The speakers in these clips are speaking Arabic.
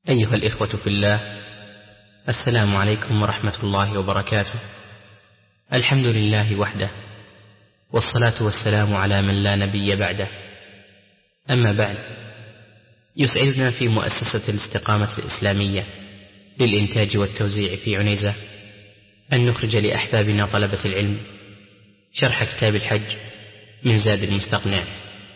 أيها الإخوة في الله، السلام عليكم ورحمة الله وبركاته. الحمد لله وحده، والصلاة والسلام على من لا نبي بعده. أما بعد، يسعدنا في مؤسسة الاستقامة الإسلامية للإنتاج والتوزيع في عنيزة أن نخرج لأحبابنا طلبة العلم شرح كتاب الحج من زاد المستقنع،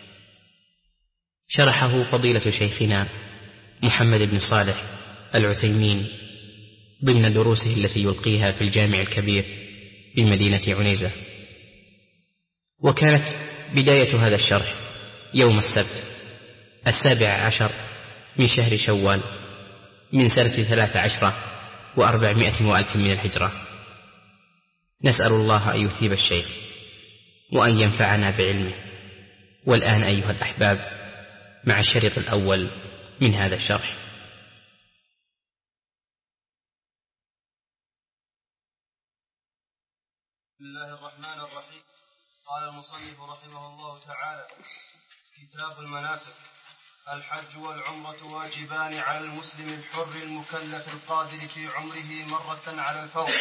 شرحه فضيلة شيخنا محمد بن صالح العثيمين ضمن دروسه التي يلقيها في الجامع الكبير بمدينة عنيزة. وكانت بداية هذا الشرح يوم السبت 17 من شهر شوال من سنة 13 و400 وألف من الهجرة. نسأل الله أن يثيب الشيخ وأن ينفعنا بعلمه. والآن أيها الأحباب مع الشريط الأول من هذا الشرح. بسم الله الرحمن الرحيم. قال المصنف رحمه الله تعالى: كتاب المناسك. الحج والعمرة واجبان على المسلم الحر المكلف القادر في عمره مرة على الفور،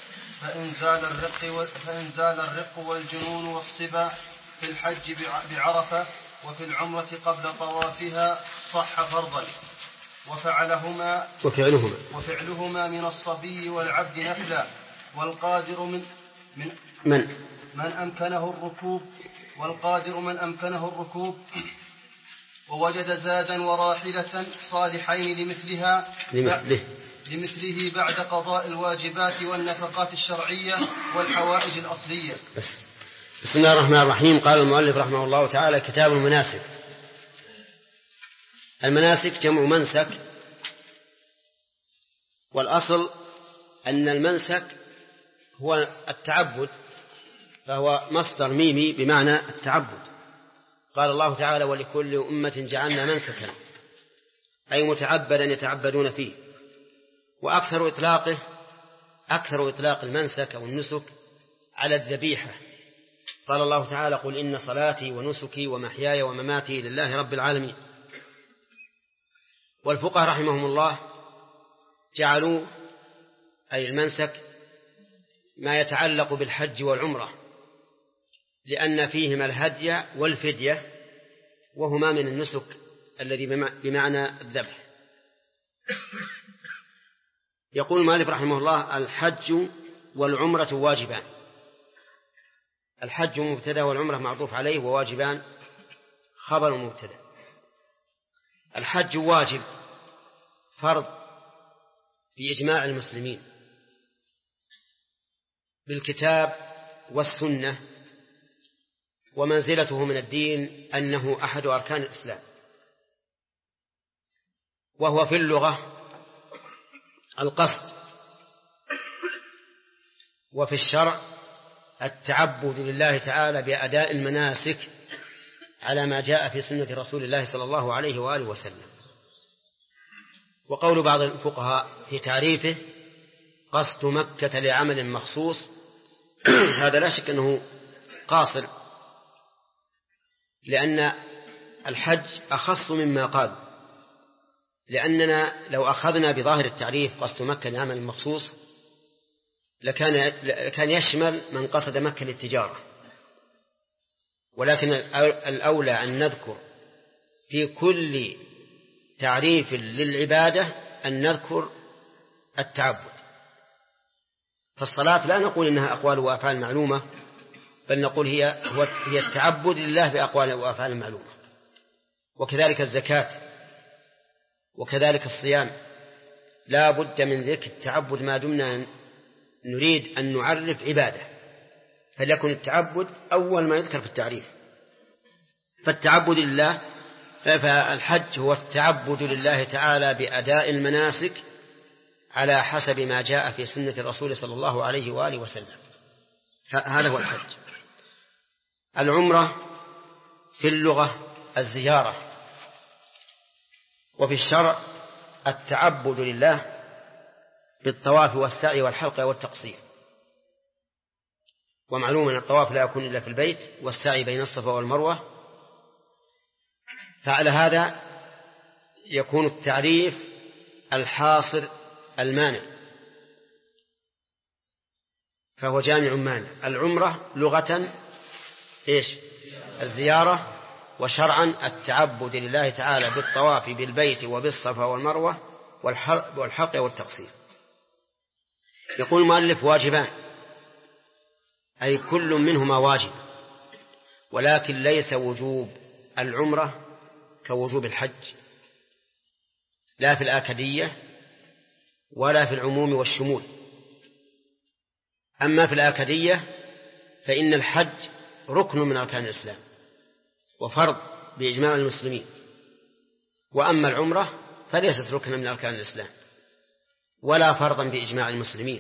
فإن زال الرق والجنون والصبا في الحج بعرفة وفي العمرة قبل طوافها صح فرضا، وفعلهما من الصبي والعبد نفلا، والقادر من أمكنه الركوب ووجد زادا وراحلة صالحين لمثله بعد قضاء الواجبات والنفقات الشرعية والحوائج الأصلية. بسم الله الرحمن الرحيم. قال المؤلف رحمه الله تعالى: كتاب المناسك. المناسك جمع منسك، والأصل أن المنسك هو التعبد، فهو مصدر ميمي بمعنى التعبد. قال الله تعالى: ولكل أمة جعلنا منسكا، أي متعبدا يتعبدون فيه. وأكثر إطلاق المنسك أو النسك على الذبيحة. قال الله تعالى: قل إن صلاتي ونسكي ومحياي ومماتي لله رب العالمين. والفقهاء رحمهم الله جعلوا أي المنسك ما يتعلق بالحج والعمرة، لأن فيهما الهدي والفدية، وهما من النسك الذي بمعنى الذبح. يقول المؤلف رحمه الله: الحج والعمرة واجبان. الحج مبتدأ والعمرة معطوف عليه، وواجبان خبر مبتدأ. الحج واجب فرض بإجماع المسلمين بالكتاب والسنة، ومنزلته من الدين أنه أحد أركان الإسلام. وهو في اللغة القصد، وفي الشرع التعبد لله تعالى بأداء المناسك على ما جاء في سنة رسول الله صلى الله عليه وآله وسلم. وقول بعض الفقهاء في تعريفه: قصد مكة لعمل مخصوص، هذا لا شك أنه قاصر، لأن الحج أخص مما قال. لأننا لو أخذنا بظاهر التعريف قصد مكة لعمل مخصوص لكان يشمل من قصد مكة للتجارة، ولكن الأولى أن نذكر في كل تعريف للعبادة أن نذكر التعبد. فالصلاة لا نقول إنها أقوال وأفعال معلومة، بل نقول هي التعبد لله بأقوال وأفعال معلومة. وكذلك الزكاة، وكذلك الصيام، لا بد من ذكر التعبد ما دمنا نريد أن نعرف عبادة، فليكن التعبد أول ما يذكر في التعريف. فالتعبد لله، فالحج هو التعبد لله تعالى بأداء المناسك على حسب ما جاء في سنة الرسول صلى الله عليه وآله وسلم. هذا هو الحج. العمرة في اللغة الزيارة، وفي الشرع التعبد لله بالطواف والسعي والحلق والتقصير. ومعلوم أن الطواف لا يكون إلا في البيت، والسعي بين الصفا والمروة. فعلى هذا يكون التعريف الحاصر المانع، فهو جامع مانع. العمرة لغة إيش؟ الزيارة، وشرعا التعبد لله تعالى بالطواف بالبيت وبالصفا والمروة والحلق والتقصير. يقول المؤلف واجبان، أي كل منهما واجب، ولكن ليس وجوب العمرة كوجوب الحج، لا في الآكدية ولا في العموم والشمول. أما في الآكدية فإن الحج ركن من أركان الإسلام وفرض بإجماع المسلمين، وأما العمرة فليست ركنا من أركان الإسلام ولا فرضا بإجماع المسلمين.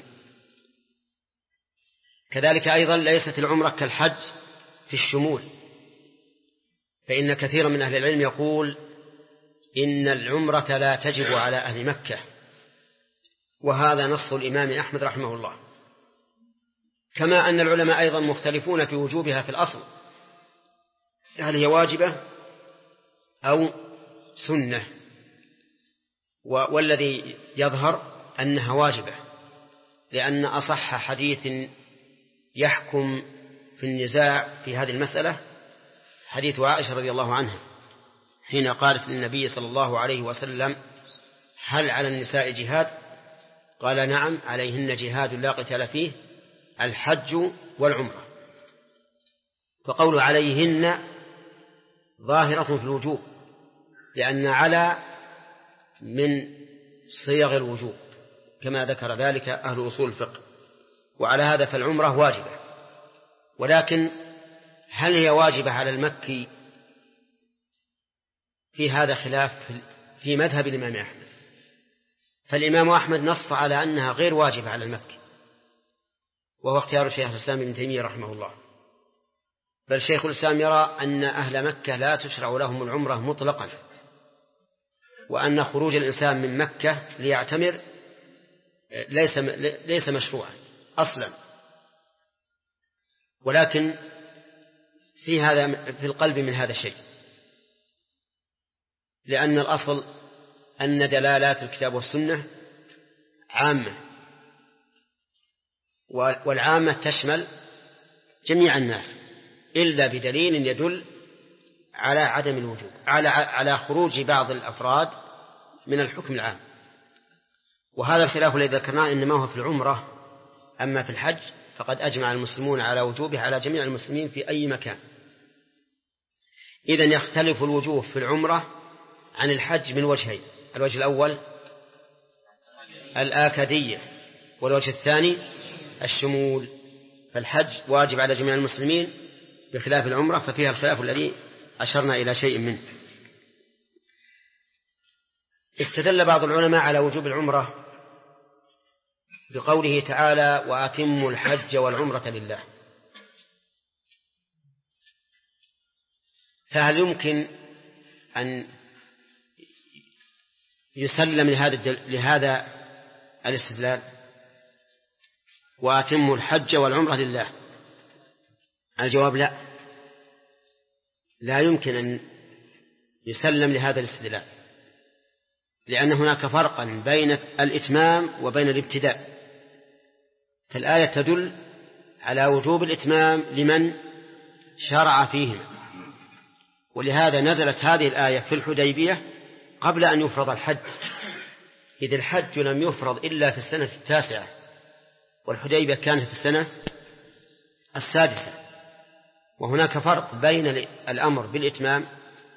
كذلك أيضا ليست العمرة كالحج في الشمول، فإن كثيرا من أهل العلم يقول إن العمرة لا تجب على أهل مكة، وهذا نص الإمام أحمد رحمه الله، كما أن العلماء أيضا مختلفون في وجوبها في الأصل، هل هي واجبة أو سنة، والذي يظهر أنها واجبة، لأن أصح حديث يحكم في النزاع في هذه المسألة حديث عائشة رضي الله عنها حين قالت للنبي صلى الله عليه وسلم: هل على النساء جهاد؟ قال: نعم، عليهن جهاد لا قتال فيه، الحج والعمرة. فقول عليهن ظاهرة في الوجوب، لأن على من صيغ الوجوب كما ذكر ذلك أهل أصول الفقه، وعلى هذا فالعمرة واجبة. ولكن هل هي واجبة على المكي؟ في هذا خلاف في مذهب الإمام أحمد، فالإمام أحمد نص على أنها غير واجبة على المكي، وهو اختيار شيخ الإسلام ابن تيمية رحمه الله. بل شيخ الإسلام يرى أن أهل مكة لا تشرع لهم العمرة مطلقا، وأن خروج الإنسان من مكة ليعتمر ليس مشروعا أصلا. ولكن في القلب من هذا الشيء، لأن الأصل أن دلالات الكتاب والسنة عامة، والعامة تشمل جميع الناس إلا بدليل يدل على عدم الوجوب، على خروج بعض الأفراد من الحكم العام. وهذا الخلاف الذي ذكرناه إنما هو في العمرة، أما في الحج فقد أجمع المسلمون على وجوبه على جميع المسلمين في أي مكان. إذن يختلف الوجوب في العمرة عن الحج من وجهين: الوجه الأول الآكدية، والوجه الثاني الشمول. فالحج واجب على جميع المسلمين بخلاف العمرة، ففيها الخلاف الذي أشرنا إلى شيء منه. استدل بعض العلماء على وجوب العمرة بقوله تعالى: وأتموا الحج والعمرة لله. فهل يمكن أن يسلم لهذا الاستدلال؟ وأتموا الحج والعمرة لله. الجواب لا يمكن أن يسلم لهذا الاستدلال، لأن هناك فرقا بين الإتمام وبين الابتداء. فالآية تدل على وجوب الإتمام لمن شرع فيهما، ولهذا نزلت هذه الآية في الحديبية قبل أن يفرض الحج، إذ الحج لم يفرض إلا في السنة 9، والحديبية كانت في السنة 6. وهناك فرق بين الأمر بالإتمام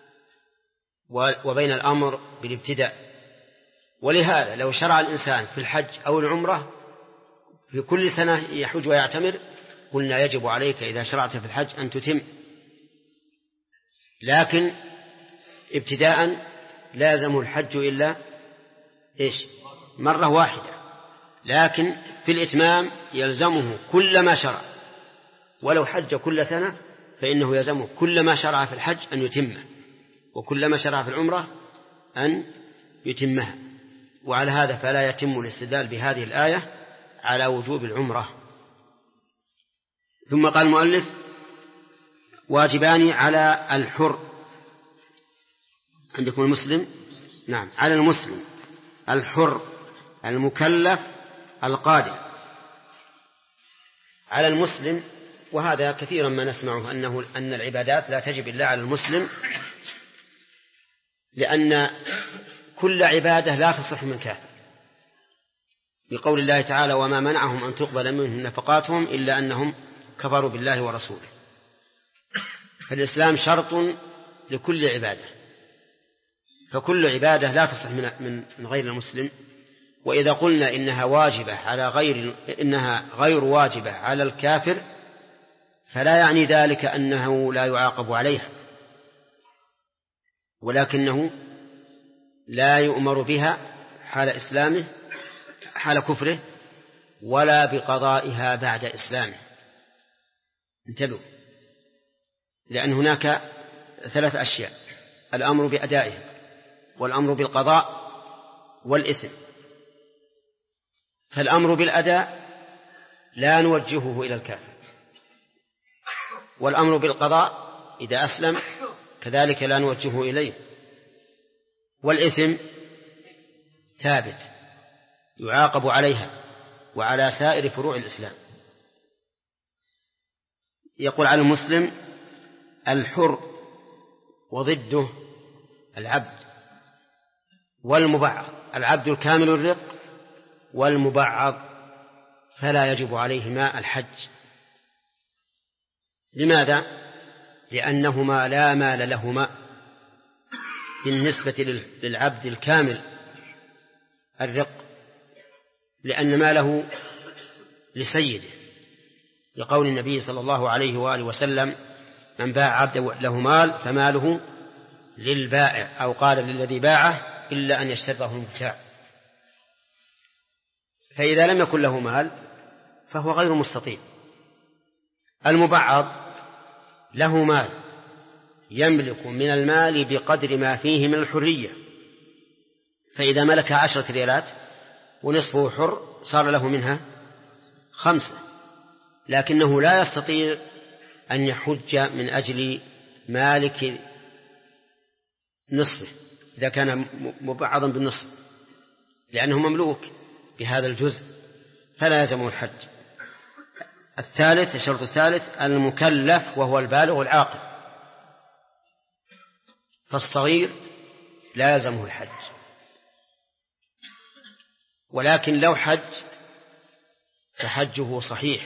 وبين الأمر بالابتداء. ولهذا لو شرع الإنسان في الحج أو العمرة في كل سنة يحج ويعتمر، قلنا يجب عليك إذا شرعت في الحج أن تتم، لكن ابتداء لازم الحج إلا مرة واحدة. لكن في الإتمام يلزمه كل ما شرع، ولو حج كل سنة فإنه يلزمه كل ما شرع في الحج أن يتمه، وكل ما شرع في العمرة أن يتمها. وعلى هذا فلا يتم الاستدلال بهذه الآية على وجوب العمرة. ثم قال المؤلف: واجبان على الحر. عندكم المسلم؟ نعم، على المسلم الحر المكلف القادر على المسلم. وهذا كثيرا ما نسمعه أن العبادات لا تجب إلا على المسلم، لأن كل عبادة لا تصح من كافر، بقول الله تعالى: وما منعهم أن تقبل منهم نفقاتهم إلا أنهم كفروا بالله ورسوله. فالإسلام شرط لكل عبادة، فكل عبادة لا تصح من غير المسلم. وإذا قلنا إنها غير واجبة على الكافر، فلا يعني ذلك أنه لا يعاقب عليها، ولكنه لا يؤمر بها حال إسلامه حال كفره، ولا بقضائها بعد إسلامه. انتبهوا، لأن هناك 3 أشياء: الأمر بأدائها، والأمر بالقضاء، والإثم. فالأمر بالأداء لا نوجهه إلى الكافر، والأمر بالقضاء إذا أسلم كذلك لا نوجهه إليه، والإثم ثابت يعاقب عليها وعلى سائر فروع الإسلام. يقول على المسلم الحر، وضده العبد والمبعض. العبد الكامل الرق والمبعض فلا يجب عليهما الحج. لماذا؟ لأنهما لا مال لهما بالنسبة للعبد الكامل الرق، لأن ماله لسيده، لقول النبي صلى الله عليه وآله وسلم: من باع عبدا له مال فماله للبائع، أو قال للذي باعه إلا أن يشترطه المبتاع. فإذا لم يكن له مال فهو غير مستطيع. المبعض له مال، يملك من المال بقدر ما فيه من الحرية، فإذا ملك 10 ريالات ونصفه حر صار له منها 5، لكنه لا يستطيع أن يحج من أجل مالك نصفه إذا كان مبعضا بالنصف، لأنه مملوك بهذا الجزء، فلا يلزمه الحج. الشرط الثالث المكلف، وهو البالغ العاقل، فالصغير لا يلزمه الحج. ولكن لو حج فحجه صحيح،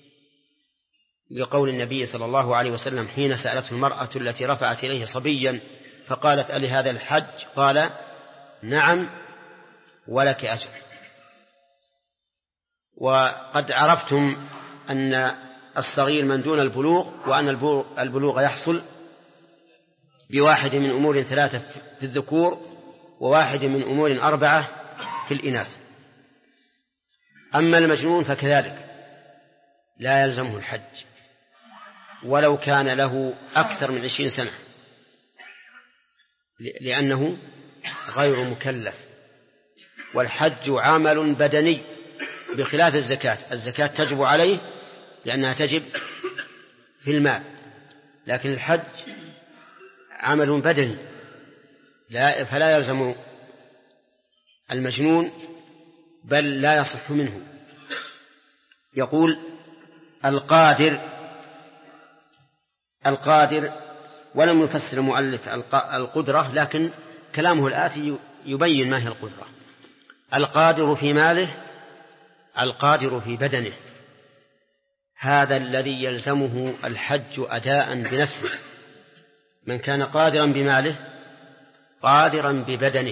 لقول النبي صلى الله عليه وسلم حين سألته المرأة التي رفعت إليه صبيا فقالت: ألي هذا الحج؟ قال: نعم ولك أجر. وقد عرفتم أن الصغير من دون البلوغ، وأن البلوغ يحصل بواحد من أمور 3 في الذكور، وواحد من أمور 4 في الإناث. أما المجنون فكذلك لا يلزمه الحج ولو كان له أكثر من 20 سنة، لأنه غير مكلف. والحج عمل بدني بخلاف الزكاة تجب عليه لأنها تجب في المال، لكن الحج عمل بدني فلا يلزم المجنون، بل لا يصح منه. يقول القادر، ولم يفسر المؤلف القدرة، لكن كلامه الآتي يبين ما هي القدرة. القادر في ماله، القادر في بدنه، هذا الذي يلزمه الحج أداء بنفسه. من كان قادرا بماله قادرا ببدنه،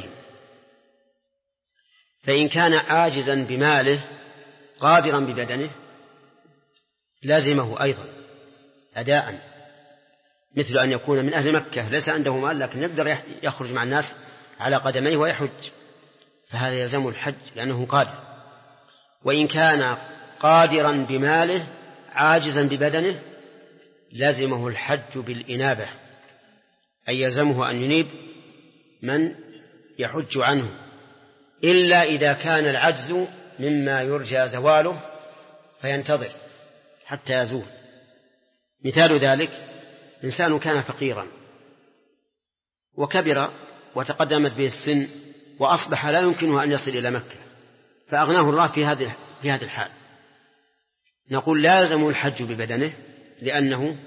فإن كان عاجزا بماله قادرا ببدنه لازمه أيضا أداء، مثل أن يكون من أهل مكة ليس عنده مال لكن يقدر يخرج مع الناس على قدميه ويحج، فهذا يلزمه الحج لأنه قادر. وإن كان قادرا بماله عاجزا ببدنه لازمه الحج بالإنابة، أي يلزمه أن ينيب من يحج عنه، إلا إذا كان العجز مما يرجى زواله فينتظر حتى يزول. مثال ذلك إنسان كان فقيرا وكبر وتقدمت به السن وأصبح لا يمكنه أن يصل إلى مكة، فأغناه الله في هذه الحال. نقول لازم الحج ببدنه لأنه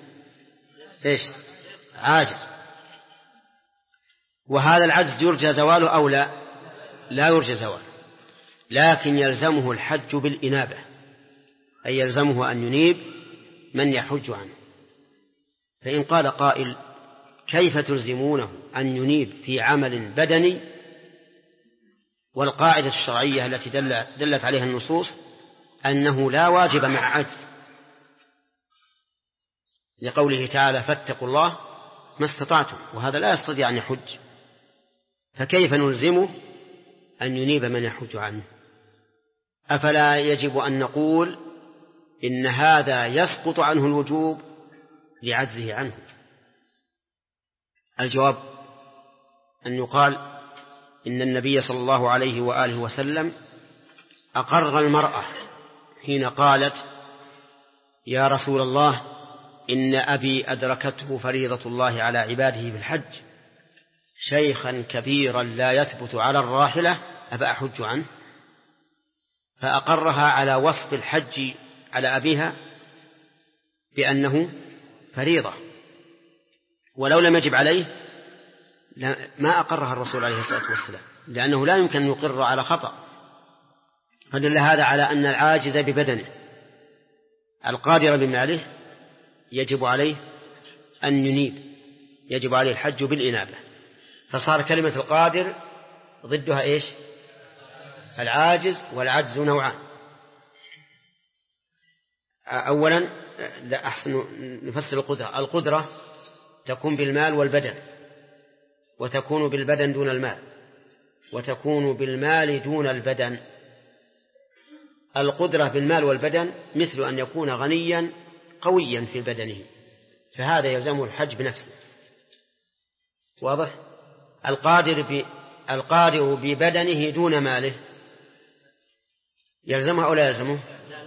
عاجز، وهذا العجز يرجى زواله أو لا يرجى زواله، لكن يلزمه الحج بالإنابة، أي يلزمه أن ينيب من يحج عنه. فإن قال قائل كيف تلزمونه أن ينيب في عمل بدني والقاعدة الشرعية التي دلت عليها النصوص أنه لا واجب مع عجز، لقوله تعالى فاتقوا الله ما استطعتم، وهذا لا يستطيع أن يحج، فكيف نلزمه أن ينيب من يحج عنه؟ أفلا يجب أن نقول إن هذا يسقط عنه الوجوب لعجزه عنه؟ الجواب أن يقال إن النبي صلى الله عليه وآله وسلم أقر المرأة حين قالت يا رسول الله إن أبي أدركته فريضة الله على عباده في الحج شيخا كبيرا لا يثبت على الراحلة أفأحج عنه؟ فأقرها على وصف الحج على أبيها بأنه فريضة، ولو لم يجب عليه ما أقرها الرسول عليه الصلاة والسلام، لأنه لا يمكن أن يقر على خطأ. فدل هذا على أن العاجز ببدنه القادر بماله يجب عليه أن ينيب، يجب عليه الحج بالإنابة. فصار كلمة القادر ضدها العاجز، والعجز نوعان. أولا لا أحسن نفسر القدرة تكون بالمال والبدن، وتكون بالبدن دون المال، وتكون بالمال دون البدن. القدرة بالمال والبدن مثل أن يكون غنيا قويا في بدنه، فهذا يلزمه الحج بنفسه. واضح؟ القادر ببدنه دون ماله يلزمه أو لا يلزمه؟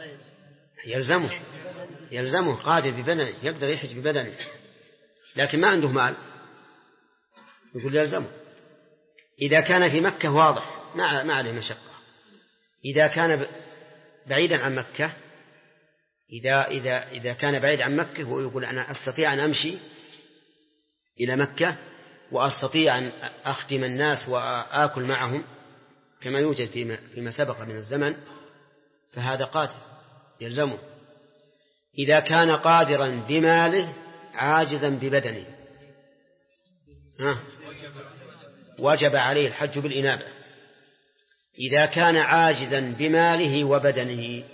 يلزمه قادر ببدنه، يقدر يحج ببدنه، لكن ما عنده مال يقول يلزمه. إذا كان في مكة واضح ما عليه مشقة. إذا كان بعيدا عن مكة، إذا كان بعيد عن مكة ويقول أنا أستطيع أن أمشي إلى مكة وأستطيع أن أخدم الناس وآكل معهم كما يوجد فيما سبق من الزمن، فهذا قادر يلزمه. إذا كان قادرا بماله عاجزا ببدنه وجب عليه الحج بالإنابة. إذا كان عاجزا بماله وبدنه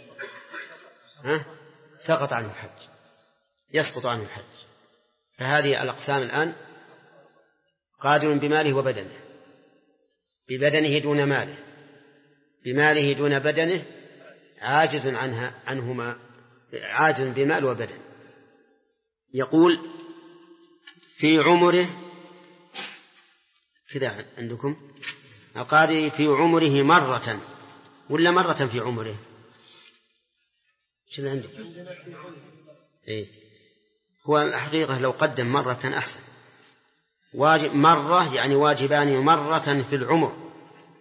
سقط عنه الحج، يسقط عنه الحج. فهذه الأقسام الآن: قادر بماله وبدنه، ببدنه دون ماله، بماله دون بدنه، عاجز عنهما، عاجز بمال وبدن. يقول في عمره كذا عندكم القادر في عمره مرة ولا مرة في عمره؟ شو عندك؟ هو الحقيقة لو قدم مرة كان أحسن. مرة يعني واجبان مرة في العمر،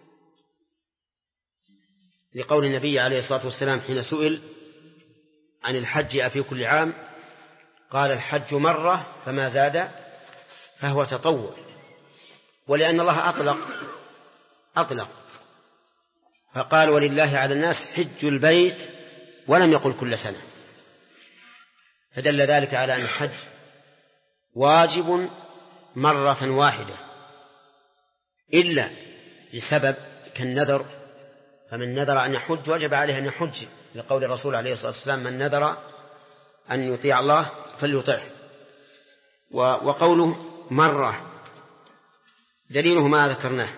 لقول النبي عليه الصلاة والسلام حين سئل عن الحج أفي كل عام قال الحج مرة فما زاد فهو تطوع. ولأن الله أطلق فقال ولله على الناس حج البيت ولم يقل كل سنة، فدل ذلك على أن الحج واجب مرة واحدة إلا لسبب كالنذر، فمن نذر أن يحج وجب عليه أن يحج، لقول الرسول عليه الصلاة والسلام من نذر أن يطيع الله فليطعه. وقوله مرة دليله ما ذكرناه،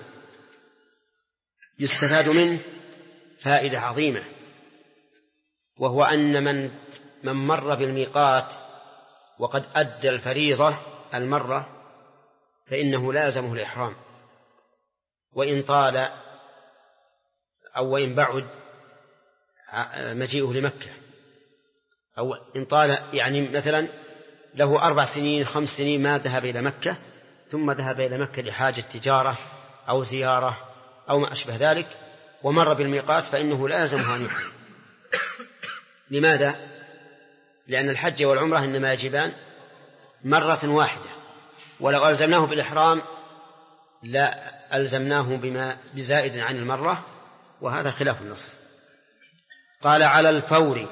يستفاد منه فائدة عظيمة، وهو أن من مر بالميقات وقد أدى الفريضة المرة فإنه لازمه الإحرام، وإن طال أو وإن بعد مجيئه لمكة، أو إن طال يعني مثلا له 4 سنين 5 سنين ما ذهب إلى مكة، ثم ذهب إلى مكة لحاجة تجارة أو زيارة أو ما أشبه ذلك ومر بالميقات فإنه لا يلزمه أن يحرم. لماذا؟ لأن الحج والعمرة إنما يجبان مرة واحدة، ولو ألزمناه بالإحرام لا ألزمناه بزائد عن المرة، وهذا خلاف النص. قال على الفور،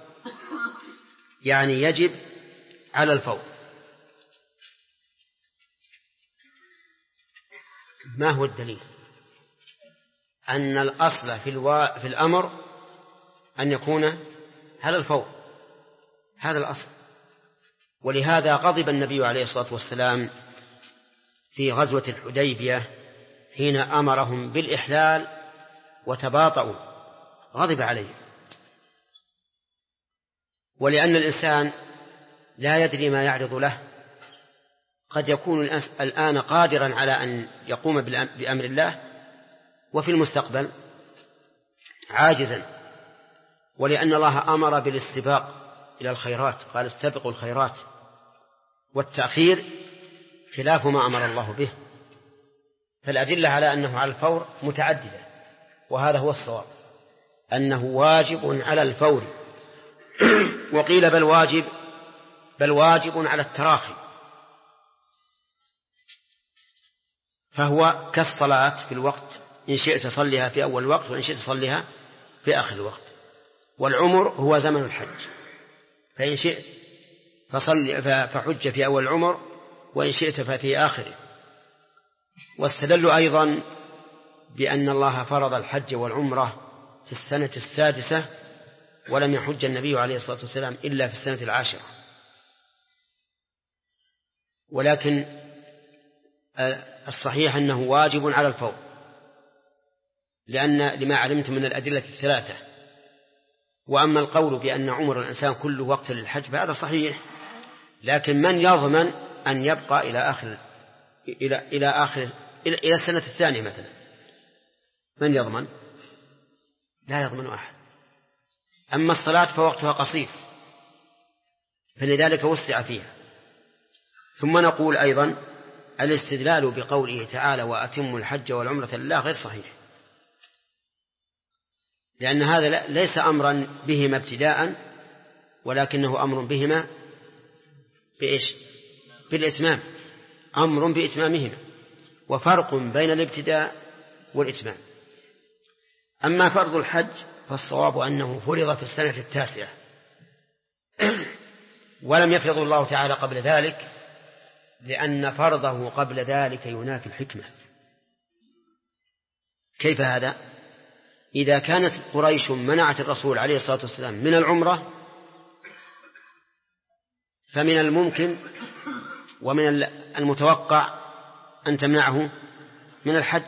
يعني يجب على الفور. ما هو الدليل؟ أن الأصل في الأمر أن يكون على الفور، هذا الأصل. ولهذا غضب النبي عليه الصلاة والسلام في غزوة الحديبية حين أمرهم بالإحلال وتباطؤوا، غضب عليه. ولأن الإنسان لا يدري ما يعرض له، قد يكون الآن قادرا على أن يقوم بأمر الله وفي المستقبل عاجزا، ولأن الله أمر بالاستباق إلى الخيرات، قال استبقوا الخيرات، والتأخير خلاف ما أمر الله به. فالأدلة على أنه على الفور متعددة، وهذا هو الصواب، أنه واجب على الفور. وقيل بل واجب على التراخي، فهو كالصلاة في الوقت، إن شئت صليها في أول الوقت وإن شئت صليها في آخر الوقت. والعمر هو زمن الحج، فإن شئت فحج في أول العمر وإن شئت ففي آخره. واستدلوا أيضا بأن الله فرض الحج والعمرة في السنة السادسة، ولم يحج النبي عليه الصلاة والسلام إلا في السنة العاشرة. ولكن الصحيح أنه واجب على الفور، لما علمت من الأدلة الثلاثة. وأما القول بأن عمر الإنسان كل وقت للحج فهذا صحيح، لكن من يضمن أن يبقى إلى السنة الثانية مثلا؟ من يضمن؟ لا يضمن أحد. أما الصلاة فوقتها قصير، فلذلك وسع فيها. ثم نقول أيضا الاستدلال بقوله تعالى وأتموا الحج والعمرة لله غير صحيح، لأن هذا ليس أمرا بهما ابتداء، ولكنه أمر بهما بإيش؟ بالإتمام، أمر بإتمامهما، وفرق بين الابتداء والإتمام. أما فرض الحج فالصواب أنه فرض في السنة التاسعة، ولم يفرض الله تعالى قبل ذلك، لأن فرضه قبل ذلك ينافي الحكمة. كيف هذا؟ إذا كانت قريش منعت الرسول عليه الصلاة والسلام من العمرة، فمن الممكن ومن المتوقع أن تمنعه من الحج.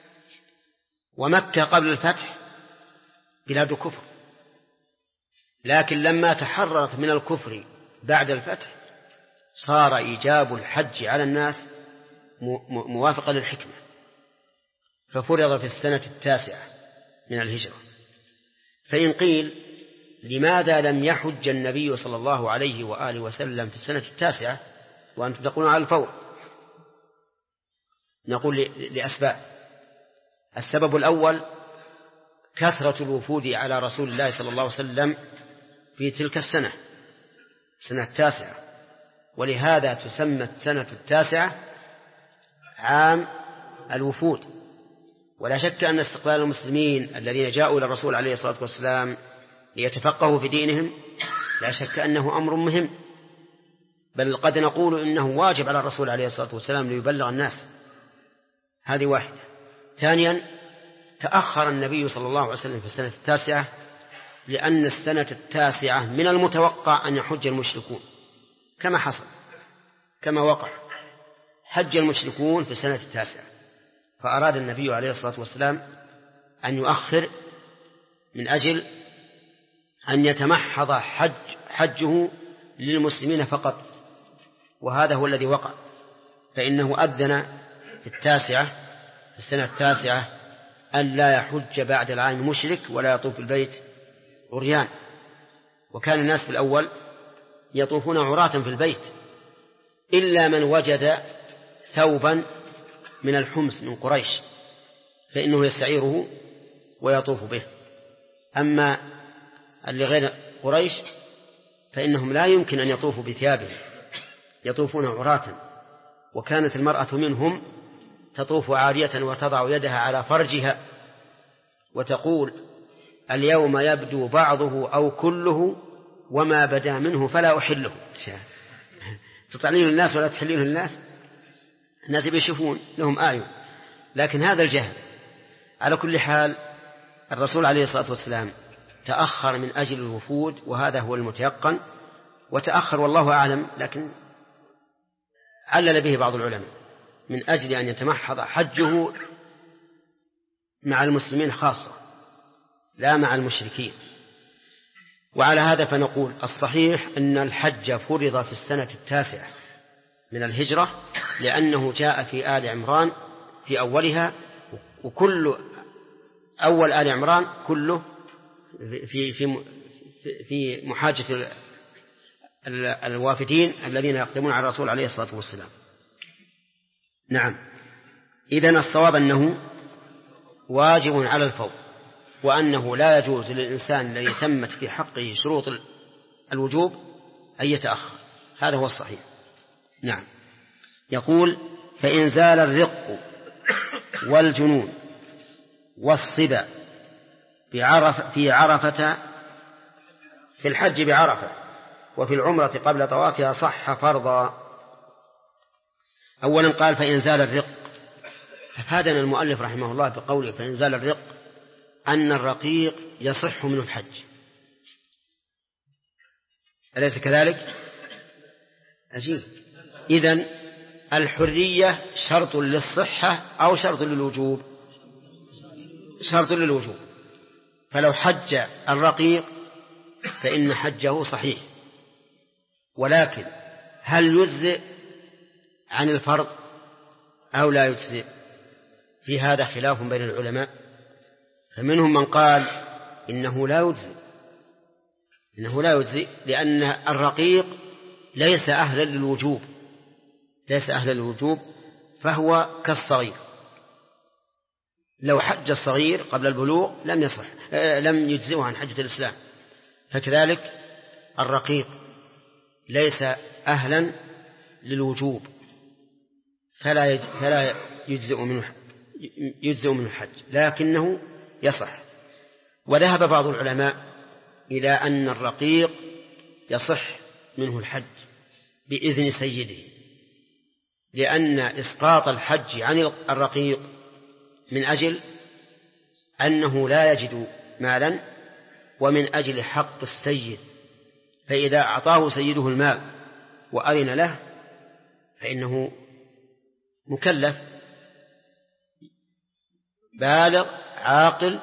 ومكة قبل الفتح بلاد كفر، لكن لما تحررت من الكفر بعد الفتح صار إيجاب الحج على الناس موافقا للحكمة، ففرض في السنة التاسعة من الهجرة. فإن قيل لماذا لم يحج النبي صلى الله عليه وآله وسلم في السنة التاسعة وأنتم تقولون على الفور؟ نقول لأسباب. السبب الأول كثرة الوفود على رسول الله صلى الله عليه وسلم في تلك السنة، سنة التاسعة، ولهذا تسمى السنة التاسعة عام الوفود. ولا شك أن استقبال المسلمين الذين جاءوا إلى الرسول عليه الصلاة والسلام ليتفقهوا في دينهم لا شك أنه أمر مهم، بل قد نقول إنه واجب على الرسول عليه الصلاة والسلام ليبلغ الناس. هذه واحدة. ثانيا تأخر النبي صلى الله عليه وسلم في السنة التاسعة، لأن السنة التاسعة من المتوقع أن يحج المشركون، كما حصل كما وقع، حج المشركون في السنة التاسعة، فأراد النبي عليه الصلاة والسلام أن يؤخر من أجل أن يتمحض حجه للمسلمين فقط، وهذا هو الذي وقع. فإنه أذن في السنة التاسعة أن لا يحج بعد العام مشرك ولا يطوف البيت عريان. وكان الناس في الأول يطوفون عراة في البيت إلا من وجد ثوبا من الحمص من قريش، فإنه يستعيره ويطوف به. أما اللي غير قريش فإنهم لا يمكن أن يطوفوا بثيابهم، يطوفون عراة. وكانت المرأة منهم تطوف عارية وتضع يدها على فرجها وتقول: اليوم يبدو بعضه أو كله وما بدا منه فلا أحله. تطعنين الناس ولا تحلين الناس، الناس بيشوفون لهم أعين. لكن هذا الجهل. على كل حال الرسول عليه الصلاة والسلام تأخر من أجل الوفود، وهذا هو المتيقن، وتأخر والله أعلم، لكن علل به بعض العلماء من أجل أن يتمحض حجه مع المسلمين خاصة لا مع المشركين. وعلى هذا فنقول الصحيح أن الحج فرض في السنة 9 من الهجرة، لأنه جاء في آل عمران في أولها، وكل أول آل عمران كله في محاجة الوافدين الذين يقدمون على الرسول عليه الصلاة والسلام. نعم، إذن الصواب أنه واجب على الفور، وأنه لا يجوز للإنسان الذي تمت في حقه شروط الوجوب أن يتأخر. هذا هو الصحيح. نعم. يقول: فإن زال الرق والجنون والصبا في عرفة، في الحج بعرفة وفي العمرة قبل طوافها صح فرضا. أولا قال: فإن زال الرق، أفادنا المؤلف رحمه الله بقوله فإن زال الرق أن الرقيق يصح منه الحج، أليس كذلك؟ عجيب. إذن الحرية شرط للصحة أو شرط للوجوب؟ شرط للوجوب. فلو حج الرقيق فإن حجه صحيح، ولكن هل يجزئ عن الفرض أو لا يجزئ؟ في هذا خلاف بين العلماء، فمنهم من قال إنه لا يجزئ لأن الرقيق ليس أهلا للوجوب، فهو كالصغير. لو حج الصغير قبل البلوغ لم يجزئه عن حجة الإسلام، فكذلك الرقيق ليس أهلا للوجوب فلا يجزئ منه الحج، لكنه يصح. وذهب بعض العلماء إلى أن الرقيق يصح منه الحج بإذن سيده، لأن إسقاط الحج عن الرقيق من أجل أنه لا يجد مالا، ومن أجل حق السيد، فإذا أعطاه سيده المال وأذن له فإنه مكلف بالغ عاقل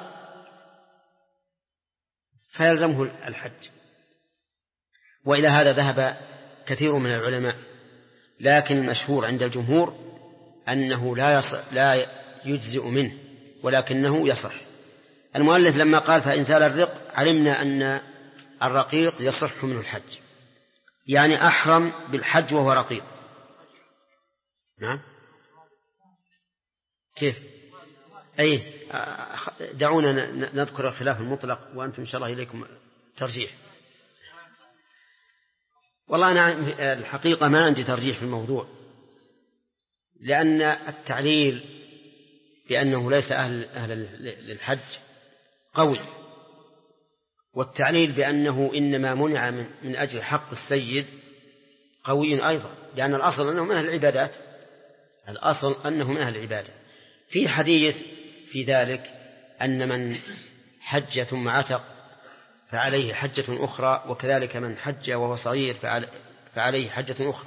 فيلزمه الحج. وإلى هذا ذهب كثير من العلماء، لكن المشهور عند الجمهور أنه لا يجزئ منه ولكنه يصح. المؤلف لما قال فإن زال الرق علمنا أن الرقيق يصح منه الحج، يعني أحرم بالحج وهو رقيق. نعم. كيف؟ أي دعونا نذكر الخلاف المطلق، وأنتم إن شاء الله إليكم ترجيح. والله أنا الحقيقة ما عندي ترجيح في الموضوع، لأن التعليل بأنه ليس أهل للحج قوي، والتعليل بأنه إنما منع من أجل حق السيد قوي أيضا، لأن الأصل أنه من أهل العبادات، الأصل أنه من أهل العبادة. في حديث في ذلك أن من حج ثم عتق فعليه حجة أخرى، وكذلك من حج وهو صغير فعليه حجة أخرى،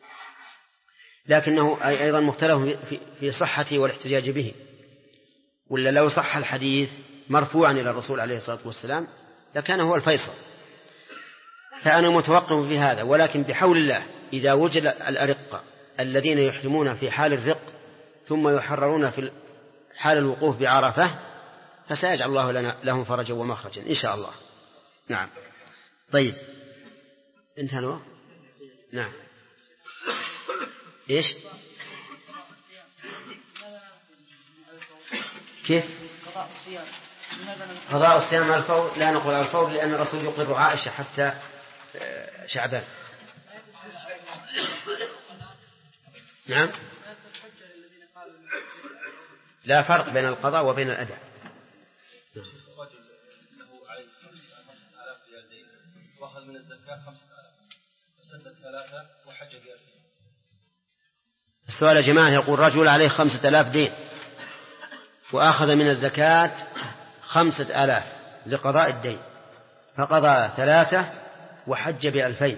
لكنه أيضا مختلف في صحته والاحتجاج به. ولا لو صح الحديث مرفوعا إلى الرسول عليه الصلاة والسلام لكان هو الفيصل. فأنا متوقف في هذا، ولكن بحول الله إذا وجد الأرقة الذين يحرمون في حال الرق ثم يحررون في حال الوقوف بعرفة فسيجعل الله لهم فرجا ومخرجا إن شاء الله. نعم. طيب انتهى الوقت. نعم. إيش كيف؟ قضاء الصيام. قضاء الصيام الفور، لا نقول الفور لأن الرسول يقر عائشة حتى شعبان. نعم، لا فرق بين القضاء وبين الأداء. رجل له عليه 5,000 ريال دين وأخذ من الزكاة 5,000 وسدد 3 وحج ب2000. السؤال يا جماعة يقول رجل عليه 5,000 دين وأخذ من الزكاة 5,000 لقضاء الدين فقضى 3 وحج ب2000،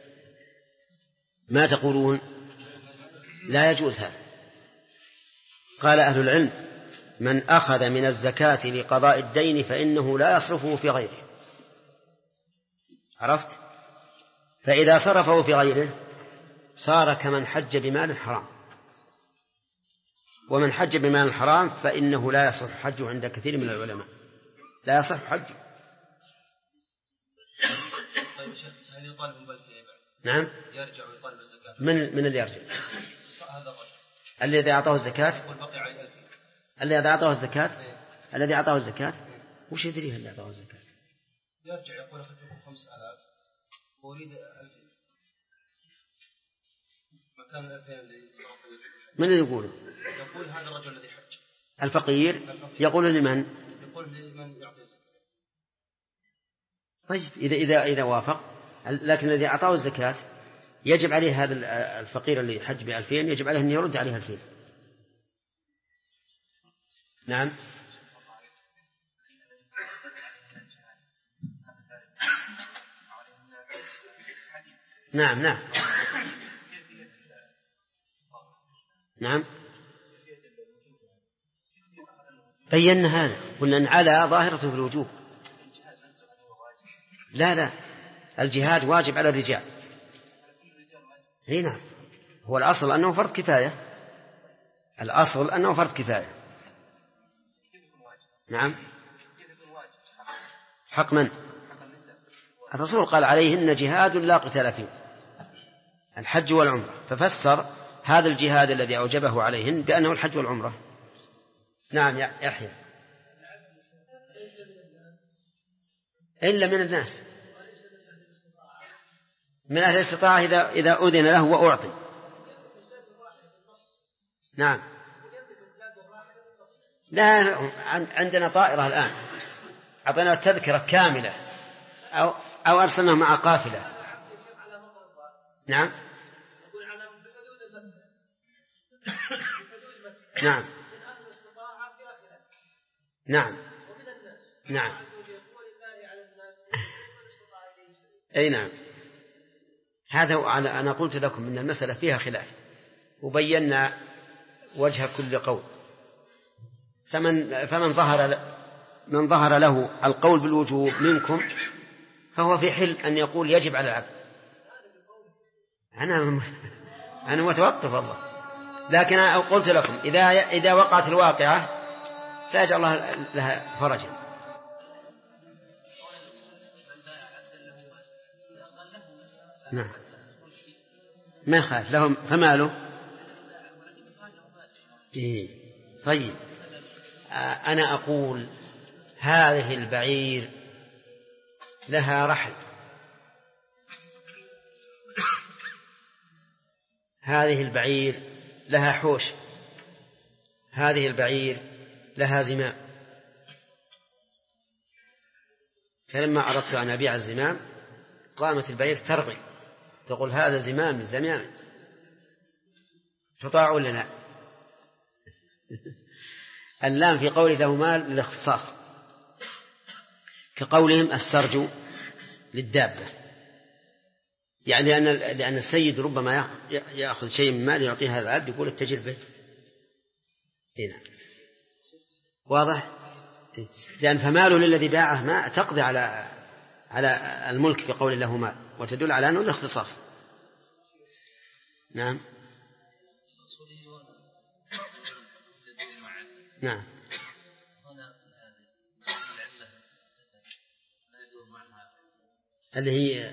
ما تقولون؟ لا يجوز هذا. قال أهل العلم من أخذ من الزكاة لقضاء الدين فإنه لا يصرفه في غيره. عرفت؟ فإذا صرفه في غيره صار كمن حج بمال حرام، ومن حج بمال حرام فإنه لا يصح حجه عند كثير من العلماء، لا يصح حجه. طيب شيخ، هل يطالب بالفعل؟ نعم، يرجع ويطالب الزكاة. من اللي يرجع؟ هذا الرجل الذي أعطاه الزكاة. يقول بقي عليه 2000. الذي أعطاه الزكاة. الذي أعطاه الزكاة وش يدري هل أعطاه الزكاة؟ يرجع يقول أخذ لكم 5,000 وأريد 2000 مكان 2000 اللي من اللي يقوله؟ يقول هذا الرجل الذي حج. الفقير يقول لمن؟ يقول لمن يعطي الزكاة. طيب إذا وافق، لكن الذي أعطاه الزكاة يجب عليه هذا الفقير اللي حج ب2000 يجب عليه أن يرد عليه 2000. نعم. نعم نعم نعم، بينا هذا، قلنا أن على ظاهرة في الوجوب. لا، الجهاد واجب على الرجال. نعم، هو الأصل أنه فرض كفاية، الأصل أنه فرض كفاية. نعم، حق من؟ الرسول قال عليهن جهاد لا قتال فيه، الحج والعمرة، ففسر هذا الجهاد الذي أوجبه عليهن بأنه الحج والعمرة. نعم يا يحيى. إلا من الناس، من أهل الاستطاعة إذا أذن له وأعطي. نعم، لا، عندنا طائرة الآن أعطينا تذكرة كاملة أو أرسلنا مع قافلة. نعم نعم نعم نعم، أي نعم، هذا أنا قلت لكم إن المسألة فيها خلاف وبينا وجه كل قول، فمن ظهر له القول بالوجوب منكم فهو في حل أن يقول يجب على العبد. أنا متوقف الله، لكن أنا قلت لكم إذا وقعت الواقعة سيجعل الله لها فرجا. نعم، ما يخالف لهم فماله. طيب، أنا أقول هذه البعير لها رحل، هذه البعير لها حوش، هذه البعير لها زمام، فلما أردت أن أبيع الزمام قامت البعير ترغي تقول هذا زمامي زمامي، تطاع ولا لا؟ اللام في قوله له مال للاختصاص، كقولهم السرج للدابة، يعني لأن السيد ربما يأخذ شيء من مال يعطيه هذا العبد يقول اتجر به. هنا واضح، لأن فماله للذي باعه ما تقضي على الملك في قول له مال، وتدل على أنه الاختصاص. نعم نعم، اللي هي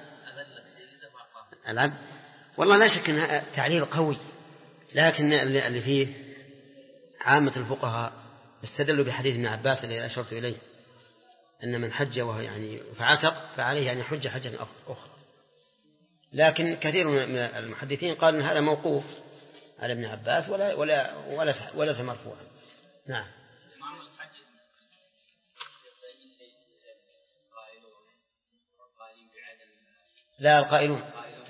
العبد والله لا شك أنها تعليل قوي، لكن اللي فيه عامة الفقهاء استدلوا بحديث ابن عباس الذي أشرت إليه أن من حج وهو يعني فعتق فعليه أن يحج حجة أخرى. لكن كثير من المحدثين قال أن هذا موقوف على ابن عباس وليس مرفوعا. نعم. لا القائلون.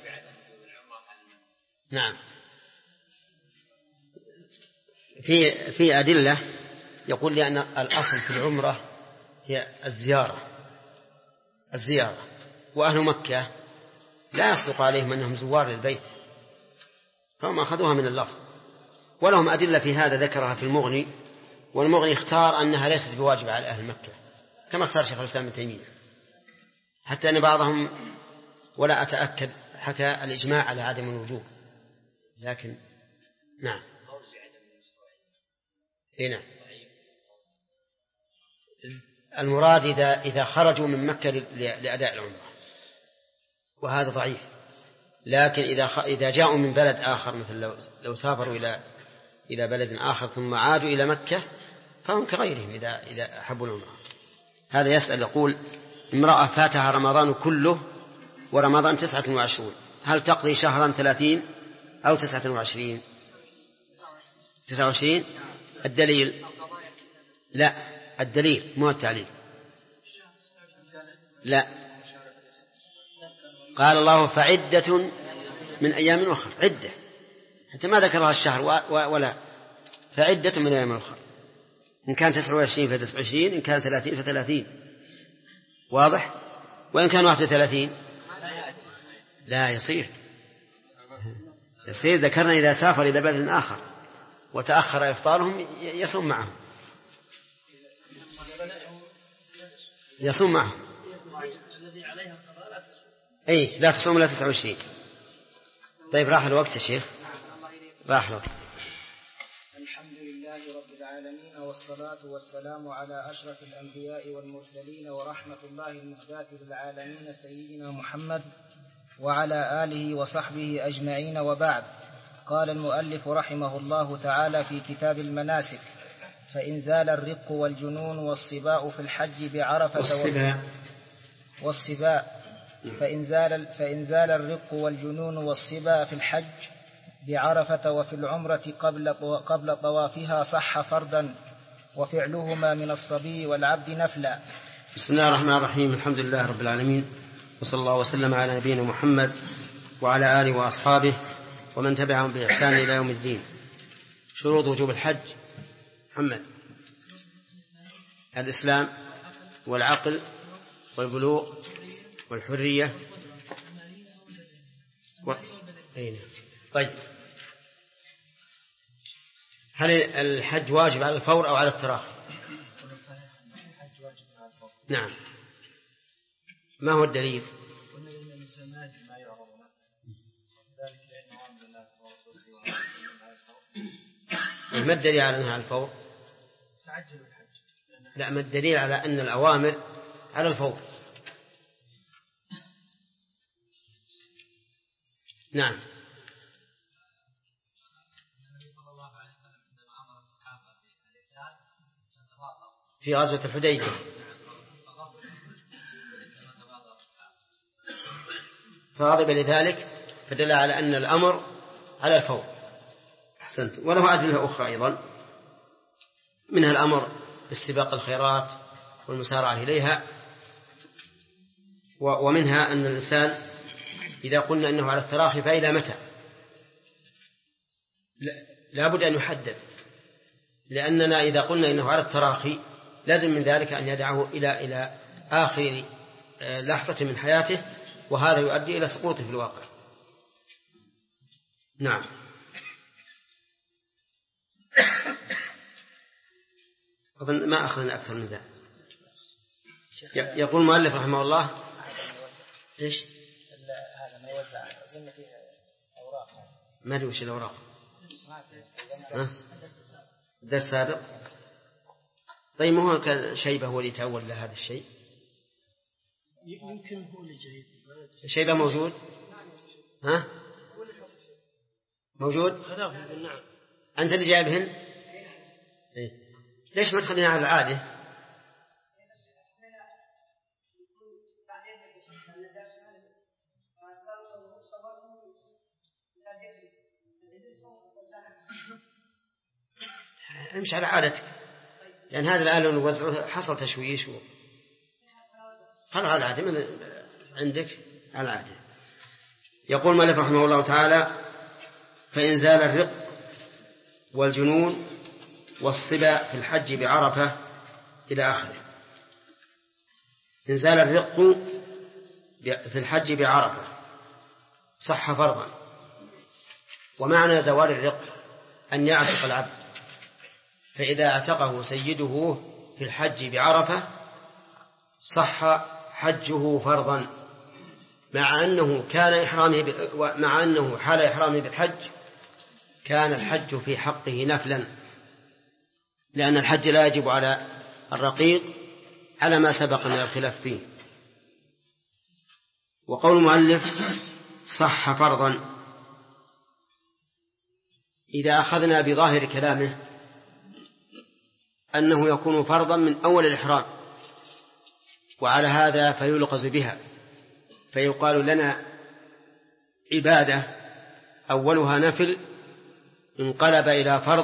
نعم. في أدلة يقول لأن الأصل في العمرة هي الزيارة وأهل مكة لا يصدق عليهم أنهم زوار للبيت فهم أخذوها من اللفظ، ولهم أدلة في هذا ذكرها في المغني، والمغني اختار أنها ليست بواجبة على أهل مكة كما اختار شيخ الإسلام ابن تيمية، حتى أن بعضهم ولا أتأكد حكى الإجماع على عدم الوجوب. لكن نعم هنا المراد إذا خرجوا من مكة لأداء العمرة، وهذا ضعيف. لكن إذا جاءوا من بلد آخر، مثل لو سافروا إلى بلد آخر ثم عادوا إلى مكة فهم كغيرهم إذا أحبوا العمرة. هذا يسأل يقول امرأة فاتها رمضان كله ورمضان 29، هل تقضي شهرا 30 أو 29؟ 29. الدليل؟ لا، الدليل مو التعليل. لا، قال الله فعدة من أيام أخرى، عدة حتى ما ذكرها الشهر ولا فعدة من أيام أخرى، إن كان 29 ف29، إن كان 30 ف30. واضح؟ وإن كان 31 لا يصير ذكرنا إذا سافر إلى بلد آخر وتأخر إفطارهم يصوم معهم أي لا تصوم إلا 29. طيب راح الوقت يا شيخ، راح الوقت. الحمد لله رب العالمين، والصلاة والسلام على أشرف الأنبياء والمرسلين ورحمة الله المهداة للعالمين سيدنا محمد وعلى آله وصحبه أجمعين، وبعد. قال المؤلف رحمه الله تعالى في كتاب المناسك: فإن زال الرق والجنون والصباء في الحج بعرفة والصباء فإن زال الرق والجنون والصباء في الحج بعرفة وفي العمرة قبل طوافها صح فردا، وفعلهما من الصبي والعبد نفلا. بسم الله الرحمن الرحيم. الحمد لله رب العالمين، وصلى الله وسلم على نبينا محمد وعلى آله وأصحابه ومن تبعهم بإحسان إلى يوم الدين. شروط وجوب الحج محمد: الإسلام والعقل والبلوغ والحرية طيب، هل الحج واجب على الفور أو على التراخي؟ نعم. ما هو الدليل؟ ما الدليل على أنها على الفور؟ لا، ما الدليل على أن الأوامر على الفور؟ نعم. في غزوة الحديبية فغضب لذلك فدل على أن الأمر على الفور. أحسنت. وله أدلة أخرى أيضا، منها الأمر باستباق الخيرات والمسارعة إليها، ومنها أن الإنسان إذا قلنا أنه على التراخي فإلى متى؟ لا بد أن يحدد، لأننا إذا قلنا إنه على التراخي لازم من ذلك أن يدعه إلى آخر لحظة من حياته، وهذا يؤدي إلى سقوطه في الواقع. نعم. أظن ما أخذنا أكثر من ذلك. يقول المؤلف رحمه الله: إيش؟ هذا ما يوزع أظن فيه أوراق. ما أدري وش الأوراق. الدرس السابق. طيب، ما هو كان شيبة هو اللي يتأول لهذا الشيء؟ يمكن هو اللي جاي. شيبة موجود؟ ها؟ موجود؟ نعم. أنت اللي جايبهن؟ إيه؟ ليش ما تخلينا على العادة؟ امشي على عادتك، لأن هذا الآن لو نوزعه حصل تشويش خلوا على العادة من عندك على العادة. يقول مالك رحمه الله تعالى: فإن زال الرق والجنون والصبا في الحج بعرفة إلى آخره. إن زال الرق في الحج بعرفة صح فرضا. ومعنى زوال الرق أن يعتق العبد، فإذا اعتقه سيده في الحج بعرفة صح حجه فرضا، مع أنه حال إحرامه بالحج كان الحج في حقه نفلا، لأن الحج لا يجب على الرقيق على ما سبق من الخلاف فيه. وقول المؤلف صح فرضا إذا أخذنا بظاهر كلامه أنه يكون فرضا من أول الإحرام، وعلى هذا فيلغز بها، فيقال لنا عبادة أولها نفل انقلب إلى فرض